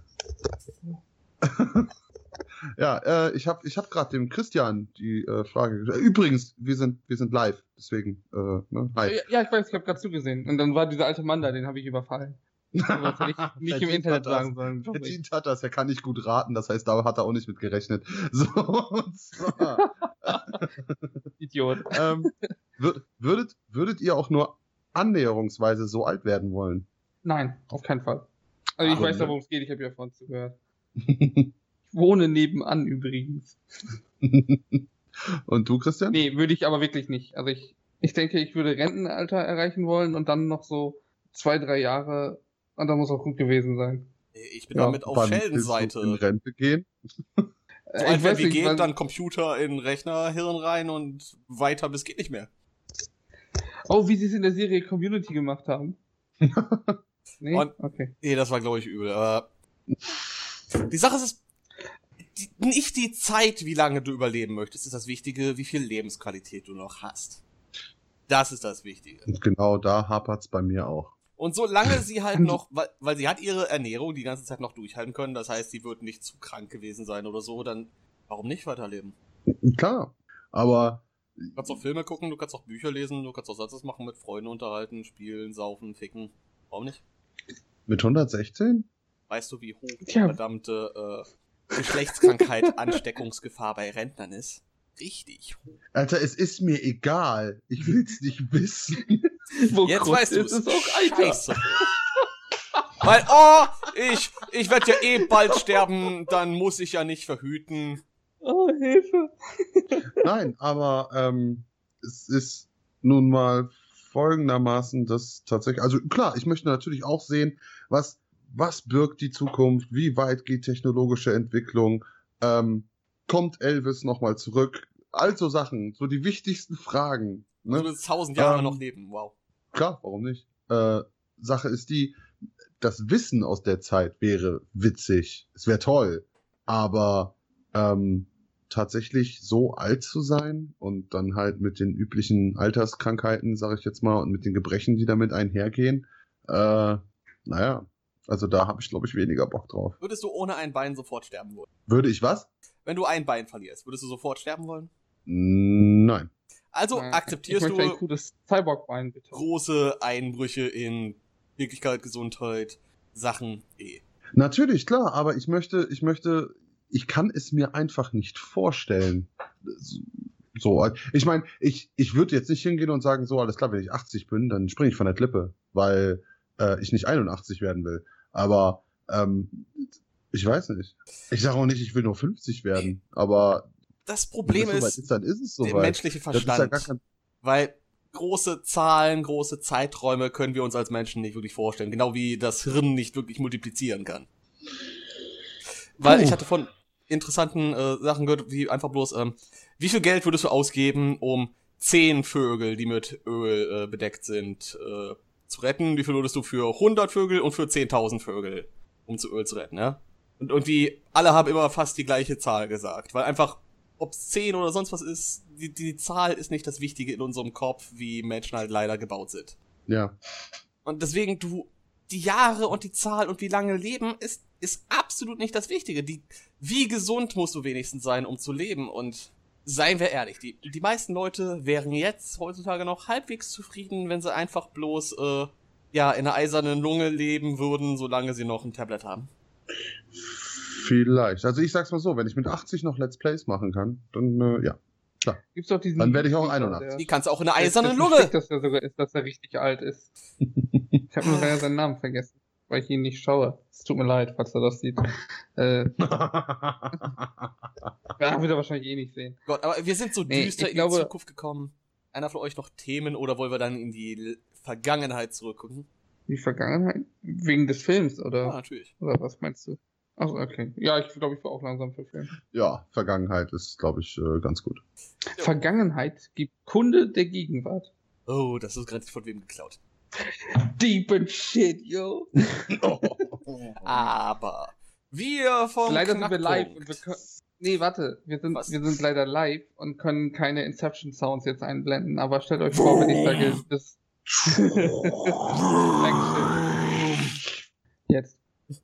Ja, äh, ich habe ich hab gerade dem Christian die äh, Frage gestellt. Übrigens, wir sind, wir sind live, deswegen, äh, ne? Hi. Ja, ja, ich weiß, ich habe gerade zugesehen. Und dann war dieser alte Mann da, den habe ich überfallen. Aber das hätte ich nicht im Verdient Internet hat das. sagen sollen. glaub ich. Verdient hat das, er kann nicht gut raten, das heißt, da hat er auch nicht mit gerechnet. So, und zwar, Idiot. ähm, wür- würdet, würdet ihr auch nur annäherungsweise so alt werden wollen? Nein, auf keinen Fall. Also ich Ah, weiß ja, ne? worum es geht, ich habe ja vorhin zugehört. Ich wohne nebenan übrigens. Und du, Christian? Nee, würde ich aber wirklich nicht. Also ich, ich denke, ich würde Rentenalter erreichen wollen und dann noch so zwei, drei Jahre Und da muss auch gut gewesen sein. Ich bin Ja, damit auf wann Sheldons willst du in Seite. Rente gehen? So Äh, ich einfach weiß wie nicht, geht, wann- dann Computer in Rechnerhirn rein und weiter bis geht nicht mehr. Oh, wie sie es in der Serie Community gemacht haben. Nee? Und- Okay. Nee, das war, glaube ich, übel. Aber die Sache ist, die, nicht die Zeit, wie lange du überleben möchtest, ist das Wichtige, wie viel Lebensqualität du noch hast. Das ist das Wichtige. Und genau da hapert's bei mir auch. Und solange sie halt noch, weil, weil sie hat ihre Ernährung die ganze Zeit noch durchhalten können, das heißt, sie wird nicht zu krank gewesen sein oder so, dann warum nicht weiterleben? Klar, aber Du kannst auch Filme gucken, du kannst auch Bücher lesen, du kannst auch sonst was machen, mit Freunden unterhalten, spielen, saufen, ficken. Warum nicht? mit hundertsechzehn? Weißt du, wie hoch die Tja. verdammte äh, Geschlechtskrankheit, Ansteckungsgefahr bei Rentnern ist? Richtig hoch. Alter, es ist mir egal. Ich will's nicht wissen. Wo Jetzt Kruste weißt du ist, es. ist auch Alter. Scheiße. Weil, oh, ich, ich werde ja eh bald sterben, dann muss ich ja nicht verhüten. Oh, Hilfe. Nein, aber ähm, es ist nun mal folgendermaßen, dass tatsächlich, also klar, ich möchte natürlich auch sehen, was, was birgt die Zukunft, wie weit geht technologische Entwicklung, ähm, kommt Elvis nochmal zurück, all so Sachen, so die wichtigsten Fragen. Ne? Du willst tausend Jahre Ähm, noch leben, wow. Klar, warum nicht? Äh, Sache ist die, das Wissen aus der Zeit wäre witzig, es wäre toll, aber ähm, tatsächlich so alt zu sein und dann halt mit den üblichen Alterskrankheiten, sage ich jetzt mal, und mit den Gebrechen, die damit einhergehen, äh, naja, also da habe ich, glaube ich, weniger Bock drauf. Würdest du ohne ein Bein sofort sterben wollen? Würde ich was? Wenn du ein Bein verlierst, würdest du sofort sterben wollen? Nein. Also Äh, akzeptierst ich möchte ein du cooles Cyborg-Bein, bitte. große Einbrüche in Wirklichkeit, Gesundheit, Sachen eh. Natürlich, klar, aber ich möchte, ich möchte, ich kann es mir einfach nicht vorstellen. So, ich meine, ich, ich würde jetzt nicht hingehen und sagen, so, alles klar, wenn ich achtzig bin, dann springe ich von der Klippe, weil äh, ich nicht einundachtzig werden will. Aber ähm, ich weiß nicht. Ich sage auch nicht, ich will nur fünfzig werden, aber Das wenn Problem es soweit ist ist, dann ist es der soweit. menschliche Das ist ja Verstand. gar kein, Weil große Zahlen, große Zeiträume können wir uns als Menschen nicht wirklich vorstellen. Genau wie das Hirn nicht wirklich multiplizieren kann. Weil Puh. ich hatte von interessanten äh, Sachen gehört, wie einfach bloß, ähm, wie viel Geld würdest du ausgeben, um zehn Vögel, die mit Öl äh, bedeckt sind, äh, zu retten? Wie viel würdest du für hundert Vögel und für zehntausend Vögel, um zu Öl zu retten, ja? Und irgendwie, alle haben immer fast die gleiche Zahl gesagt, weil einfach, ob es zehn oder sonst was ist, die, die Zahl ist nicht das Wichtige in unserem Kopf, wie Menschen halt leider gebaut sind. ja. Und deswegen, du, die Jahre und die Zahl und wie lange leben, ist, ist absolut nicht das Wichtige. Die, wie gesund musst du wenigstens sein, um zu leben? Und seien wir ehrlich, die, die meisten Leute wären jetzt heutzutage noch halbwegs zufrieden, wenn sie einfach bloß, äh, ja, in einer eisernen Lunge leben würden, solange sie noch ein Tablet haben. Vielleicht. Also ich sag's mal so, wenn ich mit achtzig noch Let's Plays machen kann, dann äh, ja. Gibt's doch diesen Dann werde ich auch YouTuber, einundachtzig. der- Die kannst du auch in einer der- eisernen dessen Lunge. Stück, dass er sogar ist, dass er richtig alt ist. Ich habe nur leider seinen Namen vergessen, weil ich ihn nicht schaue. Es tut mir leid, falls er das sieht. Äh, ja, wird er wahrscheinlich eh nicht sehen. Gott, aber wir sind so Nee, düster ich in glaube- die Zukunft gekommen. Einer von euch noch Themen oder wollen wir dann in die L- Vergangenheit zurückgucken? Die Vergangenheit? Wegen des Films, Ja, oder? natürlich. Oder was meinst du? Achso, okay. Ja, ich glaube, ich war auch langsam für Film. Ja, Vergangenheit ist, glaube ich, äh, ganz gut. Ja. Vergangenheit gibt Kunde der Gegenwart. Oh, das ist gerade von wem geklaut. Deep and shit, yo. Aber wir vom Leider sind wir Knackpunkt. live und wir können. Nee, warte, wir sind, Was? wir sind leider live und können keine Inception-Sounds jetzt einblenden, aber stellt euch vor, wenn ich sage, das. Dankeschön. Jetzt.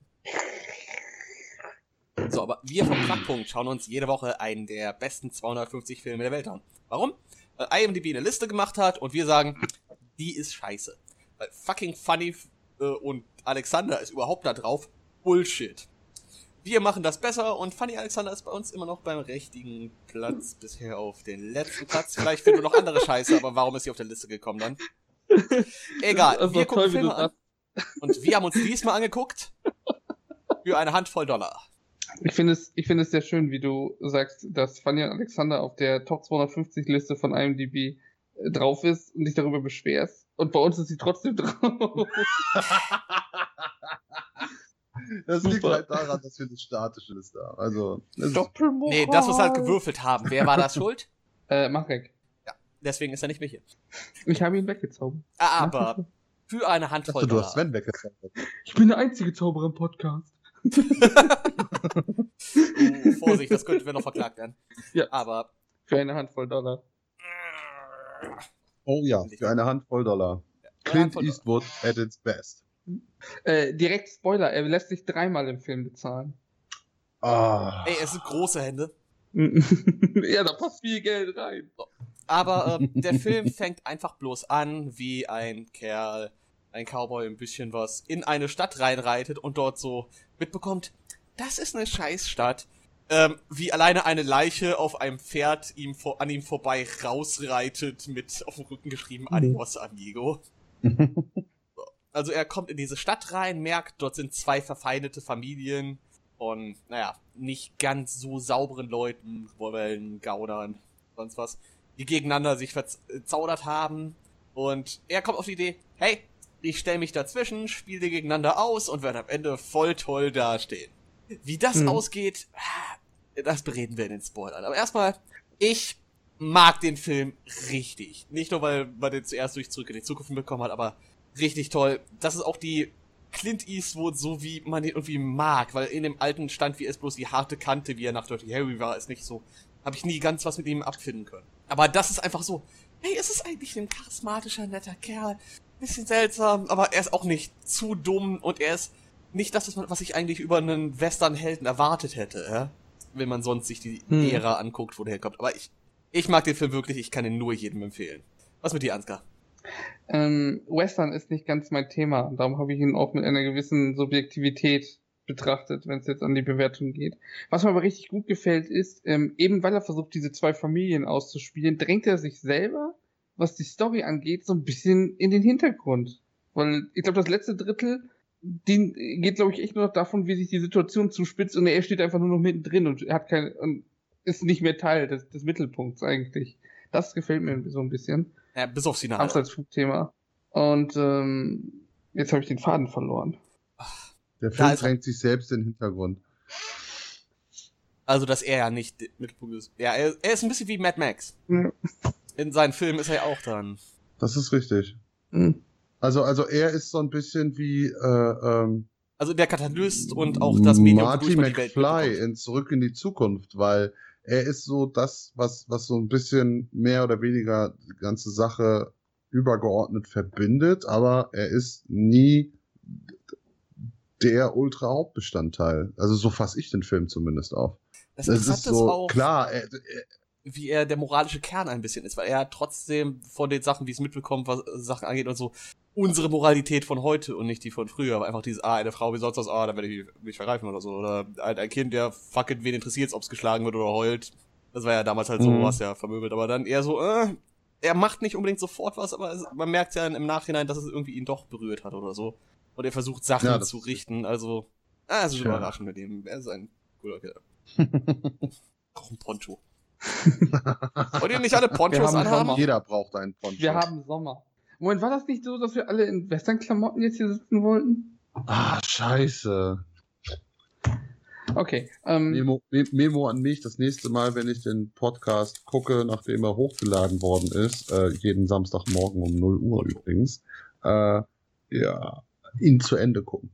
So, aber wir vom Knackpunkt schauen uns jede Woche einen der besten zweihundertfünfzig Filme der Welt an. Warum? Weil I M D B eine Liste gemacht hat und wir sagen, die ist scheiße. Weil fucking Funny äh, und Alexander ist überhaupt da drauf. Bullshit. Wir machen das besser und Funny Alexander ist bei uns immer noch beim richtigen Platz, bisher auf den letzten Platz. Vielleicht finden wir noch andere Scheiße, aber warum ist sie auf der Liste gekommen dann? Egal, Das ist wir doch toll, gucken wie du Filme an das. und wir haben uns diesmal angeguckt für eine Handvoll Dollar. Ich finde es, ich finde es sehr schön, wie du sagst, dass Fanny und Alexander auf der Top zweihundertfünfzig Liste von I M D B äh, drauf ist und dich darüber beschwerst. Und bei uns ist sie trotzdem drauf. Das liegt Super. halt daran, dass wir eine statische Liste haben. Also, das ist, Doppelmoral. Nee, das, was wir halt gewürfelt haben. Wer war das schuld? Äh, Marek. Deswegen ist er nicht mehr hier. Ich habe ihn weggezaubert. Aber für eine ich Handvoll dachte, du Dollar. hast Sven weggezaubert. Ich bin der einzige Zauberer im Podcast. Oh, Vorsicht, das könnte wir noch verklagt werden. Ja. Aber Für eine Handvoll Dollar. Oh ja, für eine Handvoll Dollar. eine Clint Handvoll Eastwood at its best. Äh, direkt Spoiler, er lässt sich dreimal im Film bezahlen. Ah. ey, es sind große Hände. Ja, da passt viel Geld rein. Aber ähm, der Film fängt einfach bloß an, wie ein Kerl, ein Cowboy, ein bisschen was in eine Stadt reinreitet und dort so mitbekommt, das ist eine Scheißstadt. Ähm, wie alleine eine Leiche auf einem Pferd ihm vor, an ihm vorbei rausreitet mit auf dem Rücken geschrieben Adios Amigo. Also er kommt in diese Stadt rein, merkt, dort sind zwei verfeindete Familien von, naja, nicht ganz so sauberen Leuten, Rebellen, Gaunern, sonst was, die gegeneinander sich verzaudert haben. Und er kommt auf die Idee, hey, ich stelle mich dazwischen, spiele die gegeneinander aus und werde am Ende voll toll dastehen. Wie das Hm. ausgeht, das bereden wir in den Spoilern. Aber erstmal, ich mag den Film richtig. Nicht nur, weil man den zuerst durch Zurück in die Zukunft bekommen hat, aber richtig toll. Das ist auch die Clint Eastwood, so wie man den irgendwie mag, weil in dem alten Stand, wie es bloß die harte Kante, wie er nach Dirty Harry war, ist nicht so, habe ich nie ganz was mit ihm abfinden können. Aber das ist einfach so, hey, es ist eigentlich ein charismatischer, netter Kerl, bisschen seltsam, aber er ist auch nicht zu dumm und er ist nicht das, was, man, was ich eigentlich über einen Western-Helden erwartet hätte, ja? Wenn man sonst sich die Hm. Ära anguckt, wo der herkommt. Aber ich, ich mag den Film wirklich, ich kann ihn nur jedem empfehlen. Was mit dir, Ansgar? Ähm, Western ist nicht ganz mein Thema. Und darum habe ich ihn auch mit einer gewissen Subjektivität betrachtet, wenn es jetzt an die Bewertung geht. Was mir aber richtig gut gefällt, ist, ähm, eben weil er versucht, diese zwei Familien auszuspielen, drängt er sich selber, was die Story angeht, so ein bisschen in den Hintergrund. Weil ich glaube, das letzte Drittel die geht, glaube ich, echt nur noch davon, wie sich die Situation zuspitzt und er steht einfach nur noch mittendrin und hat kein, und ist nicht mehr Teil des, des Mittelpunkts eigentlich. Das gefällt mir so ein bisschen. Ja, bis aufs Finale. Abseits vom Thema. Und ähm, jetzt habe ich den Faden verloren. Der Da Film ist er. drängt sich selbst in den Hintergrund. Also, dass er ja nicht der Mittelpunkt ist. Ja, er, er ist ein bisschen wie Mad Max. Ja. In seinen Filmen ist er ja auch dran. Das ist richtig. Hm. Also, also er ist so ein bisschen wie äh, ähm, Also der Katalyst und auch das Medium, Marty wodurch man die Welt McFly mitbekommt. in Zurück in die Zukunft, weil er ist so das, was, was so ein bisschen mehr oder weniger die ganze Sache übergeordnet verbindet, aber er ist nie der Ultra-Hauptbestandteil. Also so fasse ich den Film zumindest auf. Das Das ist Interessante ist so, auch, klar, er, er, wie er der moralische Kern ein bisschen ist, weil er trotzdem von den Sachen, wie es mitbekommt, was Sachen angeht und so, unsere Moralität von heute und nicht die von früher, aber einfach dieses, ah, eine Frau, wie sonst was, ah, dann werde ich mich vergreifen oder so, oder halt ein Kind, der fuck it, wen interessiert's, ob's geschlagen wird oder heult. Das war ja damals halt so, Mhm. was ja vermöbelt, aber dann eher so, äh, er macht nicht unbedingt sofort was, aber es, man merkt ja im Nachhinein, dass es irgendwie ihn doch berührt hat oder so. Und er versucht Sachen Ja, das zu ist- richten, also, ah, es ist Tja. überraschend mit ihm, er ist ein cooler Kerl. Auch ein Poncho. Wollt ihr nicht alle Ponchos Wir haben anhaben? Sommer. jeder braucht einen Poncho. Wir haben Sommer. Moment, war das nicht so, dass wir alle in Western-Klamotten jetzt hier sitzen wollten? Ah, scheiße. Okay. Ähm, Memo, Me- Memo an mich, das nächste Mal, wenn ich den Podcast gucke, nachdem er hochgeladen worden ist, äh, jeden Samstagmorgen um null Uhr übrigens, äh, ja, ihn zu Ende gucken.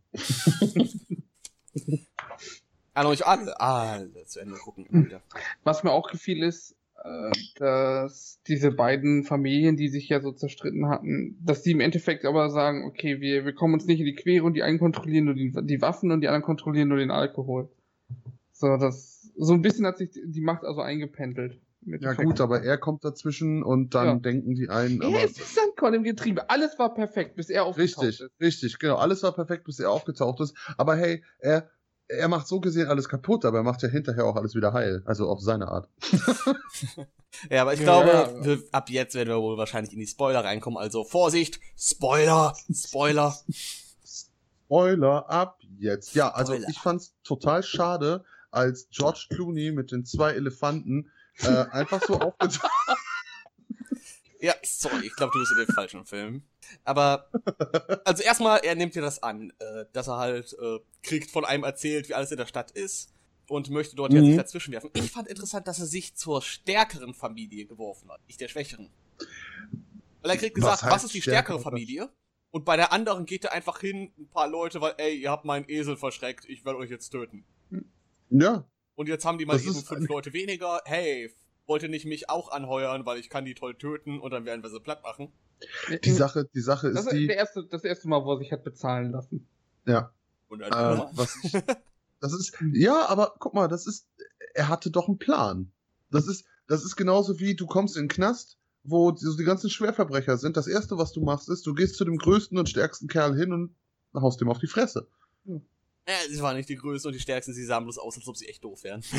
Also ich alle, alle zu Ende gucken immer wieder. Was mir auch gefiel ist, äh, dass diese beiden Familien, die sich ja so zerstritten hatten, dass die im Endeffekt aber sagen, okay, wir, wir kommen uns nicht in die Quere und die einen kontrollieren nur die, die Waffen und die anderen kontrollieren nur den Alkohol. So, das, so ein bisschen hat sich die Macht also eingependelt. Im Ja Endeffekt. gut, aber er kommt dazwischen und dann Ja. denken die einen, Er aber ist das Sandkorn im Getriebe. Alles war perfekt, bis er aufgetaucht richtig, ist. richtig, genau, alles war perfekt, bis er aufgetaucht ist, aber hey, er er macht so gesehen alles kaputt, aber er macht ja hinterher auch alles wieder heil, also auf seine Art. Ja, aber ich Ja, glaube, ja. Wir, ab jetzt werden wir wohl wahrscheinlich in die Spoiler reinkommen. Also Vorsicht, Spoiler, Spoiler. Spoiler ab jetzt. Ja, also Spoiler. ich fand's total schade, als George Clooney mit den zwei Elefanten äh, einfach so aufgetaucht Ja, sorry, ich glaube, du bist in dem falschen Film. Aber, also erstmal, er nimmt dir das an, äh, dass er halt äh, kriegt von einem erzählt, wie alles in der Stadt ist und möchte dort ja Mhm. sich dazwischen werfen. Ich fand interessant, dass er sich zur stärkeren Familie geworfen hat, nicht der schwächeren. Weil er kriegt Was gesagt, was, heißt ist die stärkere stärkere Familie? Und bei der anderen geht er einfach hin, ein paar Leute, weil, ey, ihr habt meinen Esel verschreckt, ich werde euch jetzt töten. Ja, Und jetzt haben die mal Das eben ist fünf ein- Leute weniger. Hey, wollt ihr nicht mich auch anheuern, weil ich kann die toll töten und dann werden wir sie platt machen? die Sache, die Sache Das ist ist die, der erste, das erste Mal, wo er sich hat bezahlen lassen. ja, Und äh, dann, was ich, das ist, ja, aber guck mal, das ist, er hatte doch einen Plan. Das ist, das ist genauso wie, du kommst in den Knast, wo die, so die ganzen Schwerverbrecher sind. Das erste, was du machst, ist, du gehst zu dem größten und stärksten Kerl hin und haust ihm auf die Fresse. Ja, sie waren nicht die Größten und die Stärksten, sie sahen bloß aus, als ob sie echt doof wären.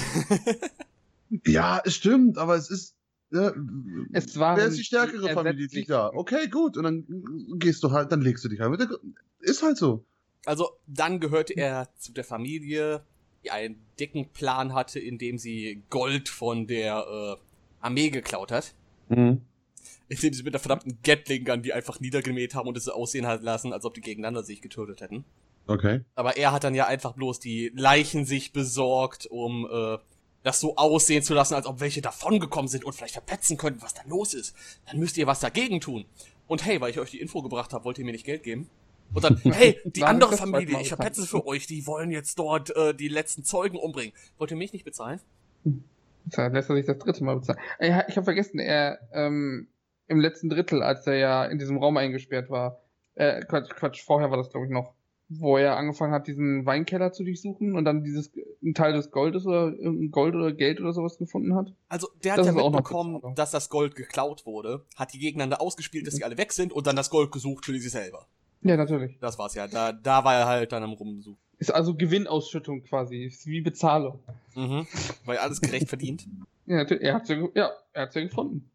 Ja, es stimmt, aber es ist, ja, Es waren wer ist die stärkere die Familie? Die ersetzlichen. da. Okay, gut. Und dann gehst du halt, dann legst du dich halt mit der, ist halt so. Also, dann gehörte er zu der Familie, die einen dicken Plan hatte, indem sie Gold von der äh, Armee geklaut hat. Mhm. Indem sie mit der verdammten Gatling-Gun die einfach niedergemäht haben und es so aussehen hat lassen, als ob die gegeneinander sich getötet hätten. Okay. Aber er hat dann ja einfach bloß die Leichen sich besorgt, um äh, das so aussehen zu lassen, als ob welche davongekommen sind und vielleicht verpetzen könnten, was da los ist. Dann müsst ihr was dagegen tun. Und hey, weil ich euch die Info gebracht habe, wollt ihr mir nicht Geld geben? Und dann, hey, die War andere das zweite Familie, Mal ich bezahlt. verpetze für euch, die wollen jetzt dort äh, die letzten Zeugen umbringen. Wollt ihr mich nicht bezahlen? Dann lässt er sich das dritte Mal bezahlen. Äh, Ich habe vergessen, er ähm, im letzten Drittel, als er ja in diesem Raum eingesperrt war, äh, Quatsch, Quatsch, vorher war das, glaube ich, noch, wo er angefangen hat, diesen Weinkeller zu durchsuchen und dann dieses ein Teil des Goldes oder irgendein Gold oder Geld oder sowas gefunden hat. Also, der hat Das ja ist auch noch mitbekommen, Bezahlung. dass das Gold geklaut wurde, hat die gegeneinander ausgespielt, dass sie alle weg sind und dann das Gold gesucht für sich selber. Ja, natürlich. Das war's ja. Da, da war er halt dann am Rumsuchen. Ist also Gewinnausschüttung quasi. Ist wie Bezahlung. Mhm. Weil alles gerecht verdient. Ja, natürlich. Er hat's ja, ge- ja, er hat's ja gefunden.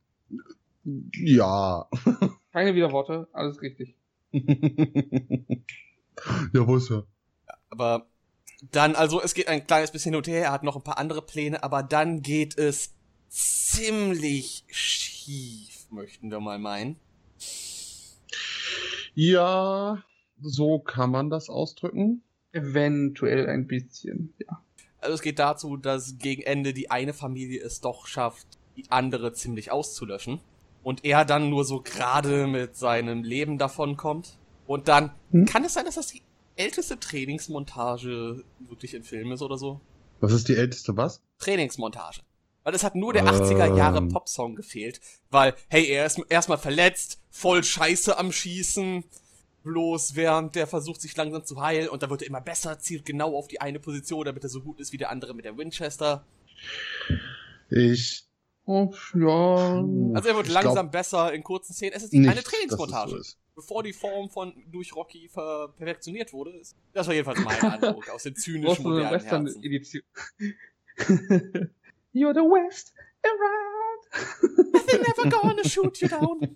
Ja. Keine Widerworte, alles richtig. Ja, wo ist er? Aber dann, also es geht ein kleines bisschen hin und her, er hat noch ein paar andere Pläne, aber dann geht es ziemlich schief, möchten wir mal meinen. Ja, so kann man das ausdrücken. Eventuell ein bisschen, ja. Also es geht dazu, dass gegen Ende die eine Familie es doch schafft, die andere ziemlich auszulöschen. Und er dann nur so gerade mit seinem Leben davonkommt. Und dann, Hm? kann es sein, dass das die älteste Trainingsmontage wirklich im Film ist oder so? Was ist die älteste was? Trainingsmontage. Weil es hat nur der Ähm. achtziger Jahre Popsong gefehlt. Weil, hey, er ist erstmal verletzt, voll Scheiße am Schießen, bloß während der versucht, sich langsam zu heilen und dann wird er immer besser, zielt genau auf die eine Position, damit er so gut ist wie der andere mit der Winchester. Ich. Oh, ja. Also er wird Ich langsam glaub besser in kurzen Szenen. Es ist die nicht, eine dass es Trainingsmontage. so ist. Bevor die Form von durch Rocky ver perfektioniert wurde. Ist. Das war jedenfalls mein Eindruck aus den Du brauchst zynischen so eine modernen Herzen. Western-Edition. You're the West around. They're never gonna shoot you down.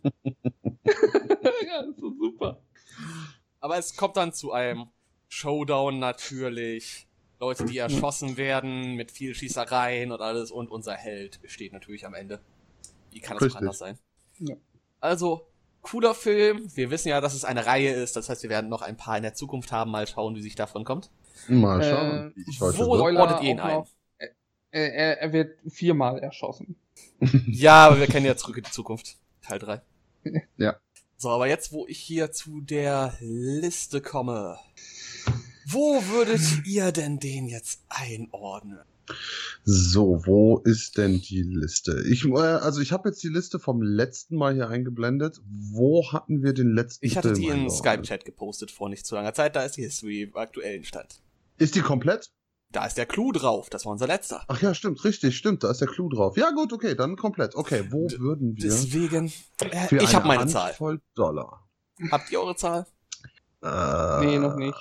Ja, das ist so super. Aber es kommt dann zu einem Showdown natürlich. Leute, die erschossen werden mit viel Schießereien und alles. Und unser Held steht natürlich am Ende. Wie kann es auch Richtig. anders sein? Ja. Also, cooler Film. Wir wissen ja, dass es eine Reihe ist. Das heißt, wir werden noch ein paar in der Zukunft haben. Mal schauen, wie sich davon kommt. Mal schauen, Äh, wie ich heute wo- wird. Spoiler ordnet ihr ihn auch ein? noch. Er, er, er wird viermal erschossen. Ja, aber wir kennen ja Zurück in die Zukunft. Teil drei. Ja. So, aber jetzt, wo ich hier zu der Liste komme. Wo würdet ihr denn den jetzt einordnen? So, wo ist denn die Liste? Ich, äh, also ich habe jetzt die Liste vom letzten Mal hier eingeblendet. Wo hatten wir den letzten Ich hatte Film die in eingeordnet? Skype-Chat gepostet vor nicht zu langer Zeit. Da ist die History im aktuellen Stand. Ist die komplett? Da ist der Clou drauf. Das war unser letzter. Ach ja, stimmt, richtig, stimmt, da ist der Clou drauf. Ja gut, okay, dann komplett. Okay, wo D- würden wir Deswegen, äh, für ich habe eine meine Zahl. Handvoll Dollar? Habt ihr eure Zahl? Äh, Nee, noch nicht.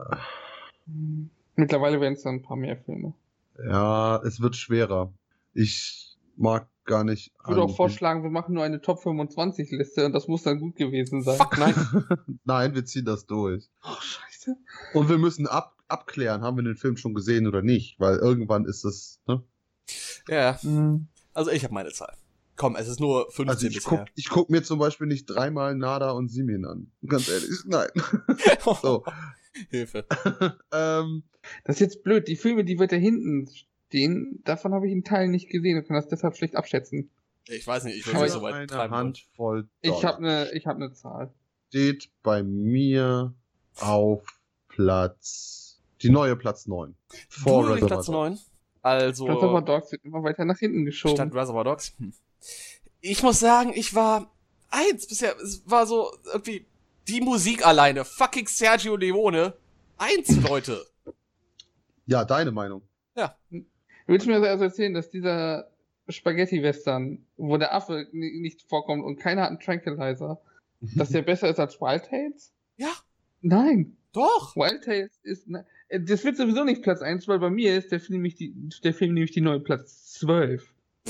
Mittlerweile werden es dann ein paar mehr Filme. Ja, es wird schwerer. Ich mag gar nicht. Ich würde auch an- vorschlagen, wir machen nur eine Top fünfundzwanzig Liste und das muss dann gut gewesen sein. Fuck, nein. Nein, wir ziehen das durch. Oh, scheiße. Und wir müssen ab, abklären, haben wir den Film schon gesehen oder nicht, weil irgendwann ist es, ne? Ja, Mhm. also ich habe meine Zahl. Komm, es ist nur fünfzehn Also ich bisher. guck, ich guck mir zum Beispiel nicht dreimal Nada und Simin an. Ganz ehrlich, nein. So. Hilfe. ähm, Das ist jetzt blöd. Die Filme, die weiter hinten stehen, davon habe ich einen Teil nicht gesehen und kann das deshalb schlecht abschätzen. Ich weiß nicht, ich will Aber nicht ich- so weit eine treiben. wollen. Handvoll Ich Dollar. habe eine ich hab ne Zahl. Steht bei mir auf Platz, die neue Platz neun. Vor Du Reservoir Platz Dogs. neun. Also, Reservoir Dogs wird immer weiter nach hinten geschoben. statt Reservoir Dogs. Hm. Ich muss sagen, ich war eins bisher. Es war so irgendwie die Musik alleine. Fucking Sergio Leone. Eins, Leute. Ja, deine Meinung. Willst du mir also erzählen, dass dieser Spaghetti-Western, wo der Affe n- nicht vorkommt und keiner hat einen Tranquilizer, dass der besser ist als Wild Tales? Ja, Nein. doch. Wild Tales ist, ne, äh, das wird sowieso nicht Platz eins, weil bei mir ist der Film nämlich die, der Film nämlich die neue Platz zwölf.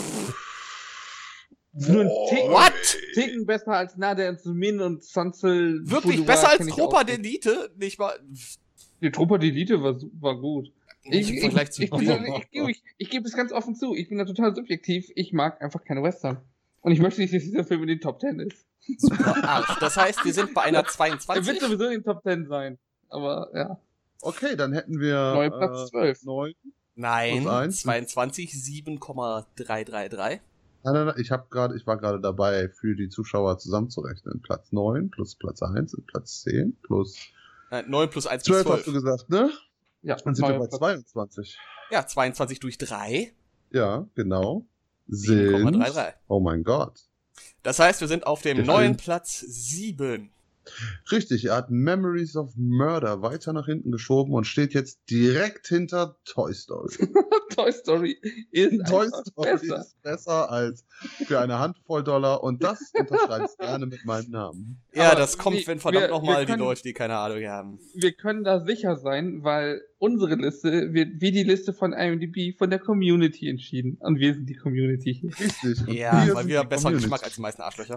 Nur ein Ticken, What? Ticken besser als Nader und Sumin und Sansel. Wirklich Boudoir besser als kenn ich Tropa auch nicht. d'Elite? Nicht mal. Die Truppe d'Elite war, su- war gut. Ich, Im ich, Vergleich ich, zu ich, bin da- ich, gebe- ich, ich gebe es ganz offen zu, ich bin da total subjektiv, ich mag einfach keine Western. Und ich möchte nicht, dass dieser Film in den Top Ten ist. Super Arsch. Das heißt, wir sind bei einer Er wird zweiundzwanzig. sowieso in den Top Ten sein. Aber ja, Okay, dann hätten wir neue Platz äh, zwölf. neun. Nein, Plus eins. zweiundzwanzig, sieben Komma drei drei drei. Nein, nein, nein, ich habe gerade, ich war gerade dabei, für die Zuschauer zusammenzurechnen. Platz neun plus Platz eins und Platz zehn plus Nein, neun plus eins plus zwölf hast du zwölf. gesagt, ne? Ja, Dann sind wir neuer bei Platz. zweiundzwanzig. Ja, zweiundzwanzig durch drei. Ja, genau. sieben Komma Sind, drei drei. oh mein Gott. Das heißt, wir sind auf dem Der neuen Film. Platz sieben. Richtig, er hat Memories of Murder weiter nach hinten geschoben und steht jetzt direkt hinter Toy Story. Toy Story ist Toy einfach Story besser. ist besser als für eine Handvoll Dollar und das unterschreibst gerne mit meinem Namen. Ja, Aber das kommt, wir- wenn verdammt wir- nochmal wir die können- Leute, die keine Ahnung haben. Wir können da sicher sein, weil unsere Liste wird wie die Liste von I M D B von der Community entschieden. Und wir sind die Community hier. Richtig. Und Ja, wir weil sind wir die besseren Community. Geschmack als die meisten Arschlöcher.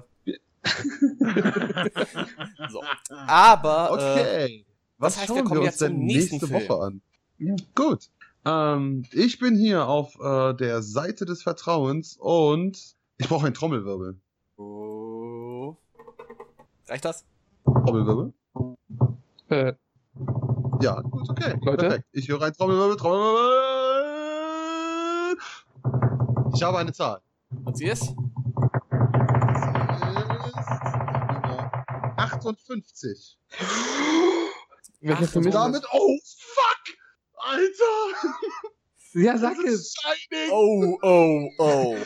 So. Aber, äh, Okay. Was das heißt, schauen wir kommen wir jetzt uns zum denn nächsten nächste Film. Woche an? Ja. Gut. Ähm, ich bin hier auf äh, der Seite des Vertrauens und ich brauche einen Trommelwirbel. oh. Reicht das? Trommelwirbel? Äh, Ja, gut, okay. Leute? Perfekt. Ich höre einen Trommelwirbel, Trommelwirbel. Ich habe eine Zahl. Und sie ist? Das ist Nummer achtundfünfzig. welcher Ach, Film Und ist das? damit, oh, fuck! Alter! Ja, sag Das es. ist Shining! Oh, oh, oh.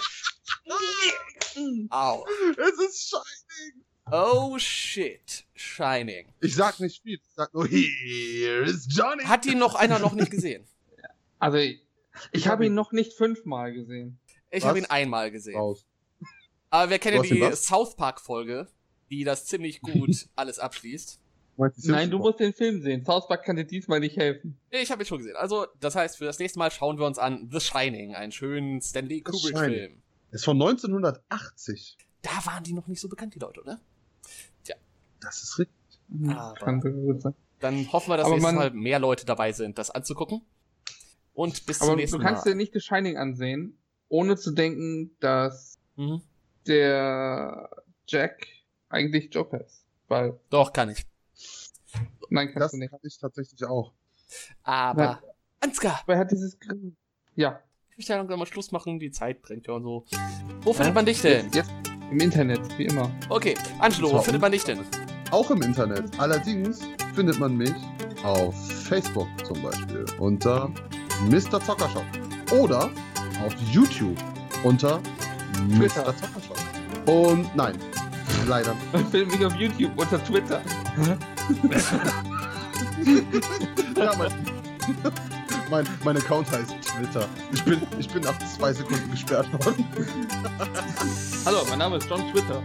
Au. Es ist Shining! Oh, shit. Shining. Ich sag nicht viel, ich sag nur, here is Johnny! Hat ihn noch einer noch nicht gesehen? Also, ich, ich Ich hab habe ihn ihn- noch nicht fünfmal gesehen. Ich Was? habe ihn einmal gesehen. Raus. Aber wir kennen Du ja hast ihn die was? South Park-Folge, die das ziemlich gut alles abschließt. Meinst die Nein, du Simpsons? musst den Film sehen. South Park kann dir diesmal nicht helfen. Ich habe ihn schon gesehen. Also, das heißt, für das nächste Mal schauen wir uns an The Shining, einen schönen Stanley The Kubrick-Film. Ist von neunzehnhundertachtzig. Da waren die noch nicht so bekannt, die Leute, oder? Das ist richtig. Aber- Kann sehr gut sein. Dann hoffen wir, dass Aber nächstes man- Mal mehr Leute dabei sind, das anzugucken. Und bis Aber zum du nächsten kannst Mal. dir nicht The Shining ansehen, ohne zu denken, dass Mhm. der Jack eigentlich Joker ist. Weil, Doch, kann ich. nein, kannst Das du nicht. kann ich tatsächlich auch. Aber, Nein. Ansgar, Weil er hat dieses Grin- Ja, ich möchte ja langsam mal Schluss machen, die Zeit drängt ja und so. Wo findet man dich denn? jetzt, jetzt im Internet, wie immer. Okay, Angelo, wo So. findet man dich denn? Auch im Internet. Allerdings findet man mich auf Facebook zum Beispiel unter Mister Zockershop. Oder auf YouTube unter Twitter. Mister Zockershop. Und nein, leider. Ich film mich auf YouTube unter Twitter. Ja, mein, mein, mein Account heißt Twitter. Ich bin, ich bin nach zwei Sekunden gesperrt worden. Hallo, mein Name ist John Twitter.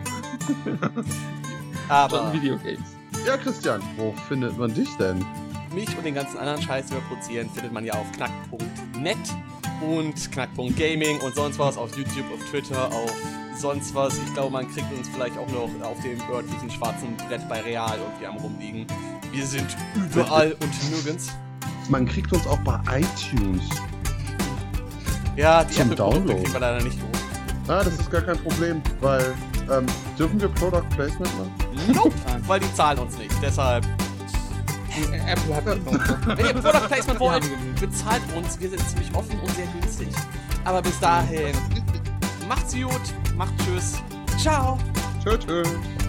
Aber John Videogames. Ja, Christian, wo findet man dich denn? mich und den ganzen anderen Scheiß, den wir produzieren, findet man ja auf knack punkt net und knack punkt gaming und sonst was auf YouTube, auf Twitter, auf sonst was. Ich glaube, man kriegt uns vielleicht auch noch auf dem örtlichen schwarzen Brett bei Real irgendwie am rumliegen. Wir sind überall und nirgends. Man kriegt uns auch bei iTunes. Ja, die Zum Apple-Produkte Download. kriegen wir leider nicht hoch. Ah, das ist gar kein Problem, weil, ähm, dürfen wir Product Placement machen? Nope, weil die zahlen uns nicht, deshalb. Apple hat das noch. Wenn ihr Product Placement wollt, bezahlt uns, wir sind ziemlich offen und sehr günstig. Aber bis dahin, macht's gut, macht tschüss, ciao. Tschö, tschö.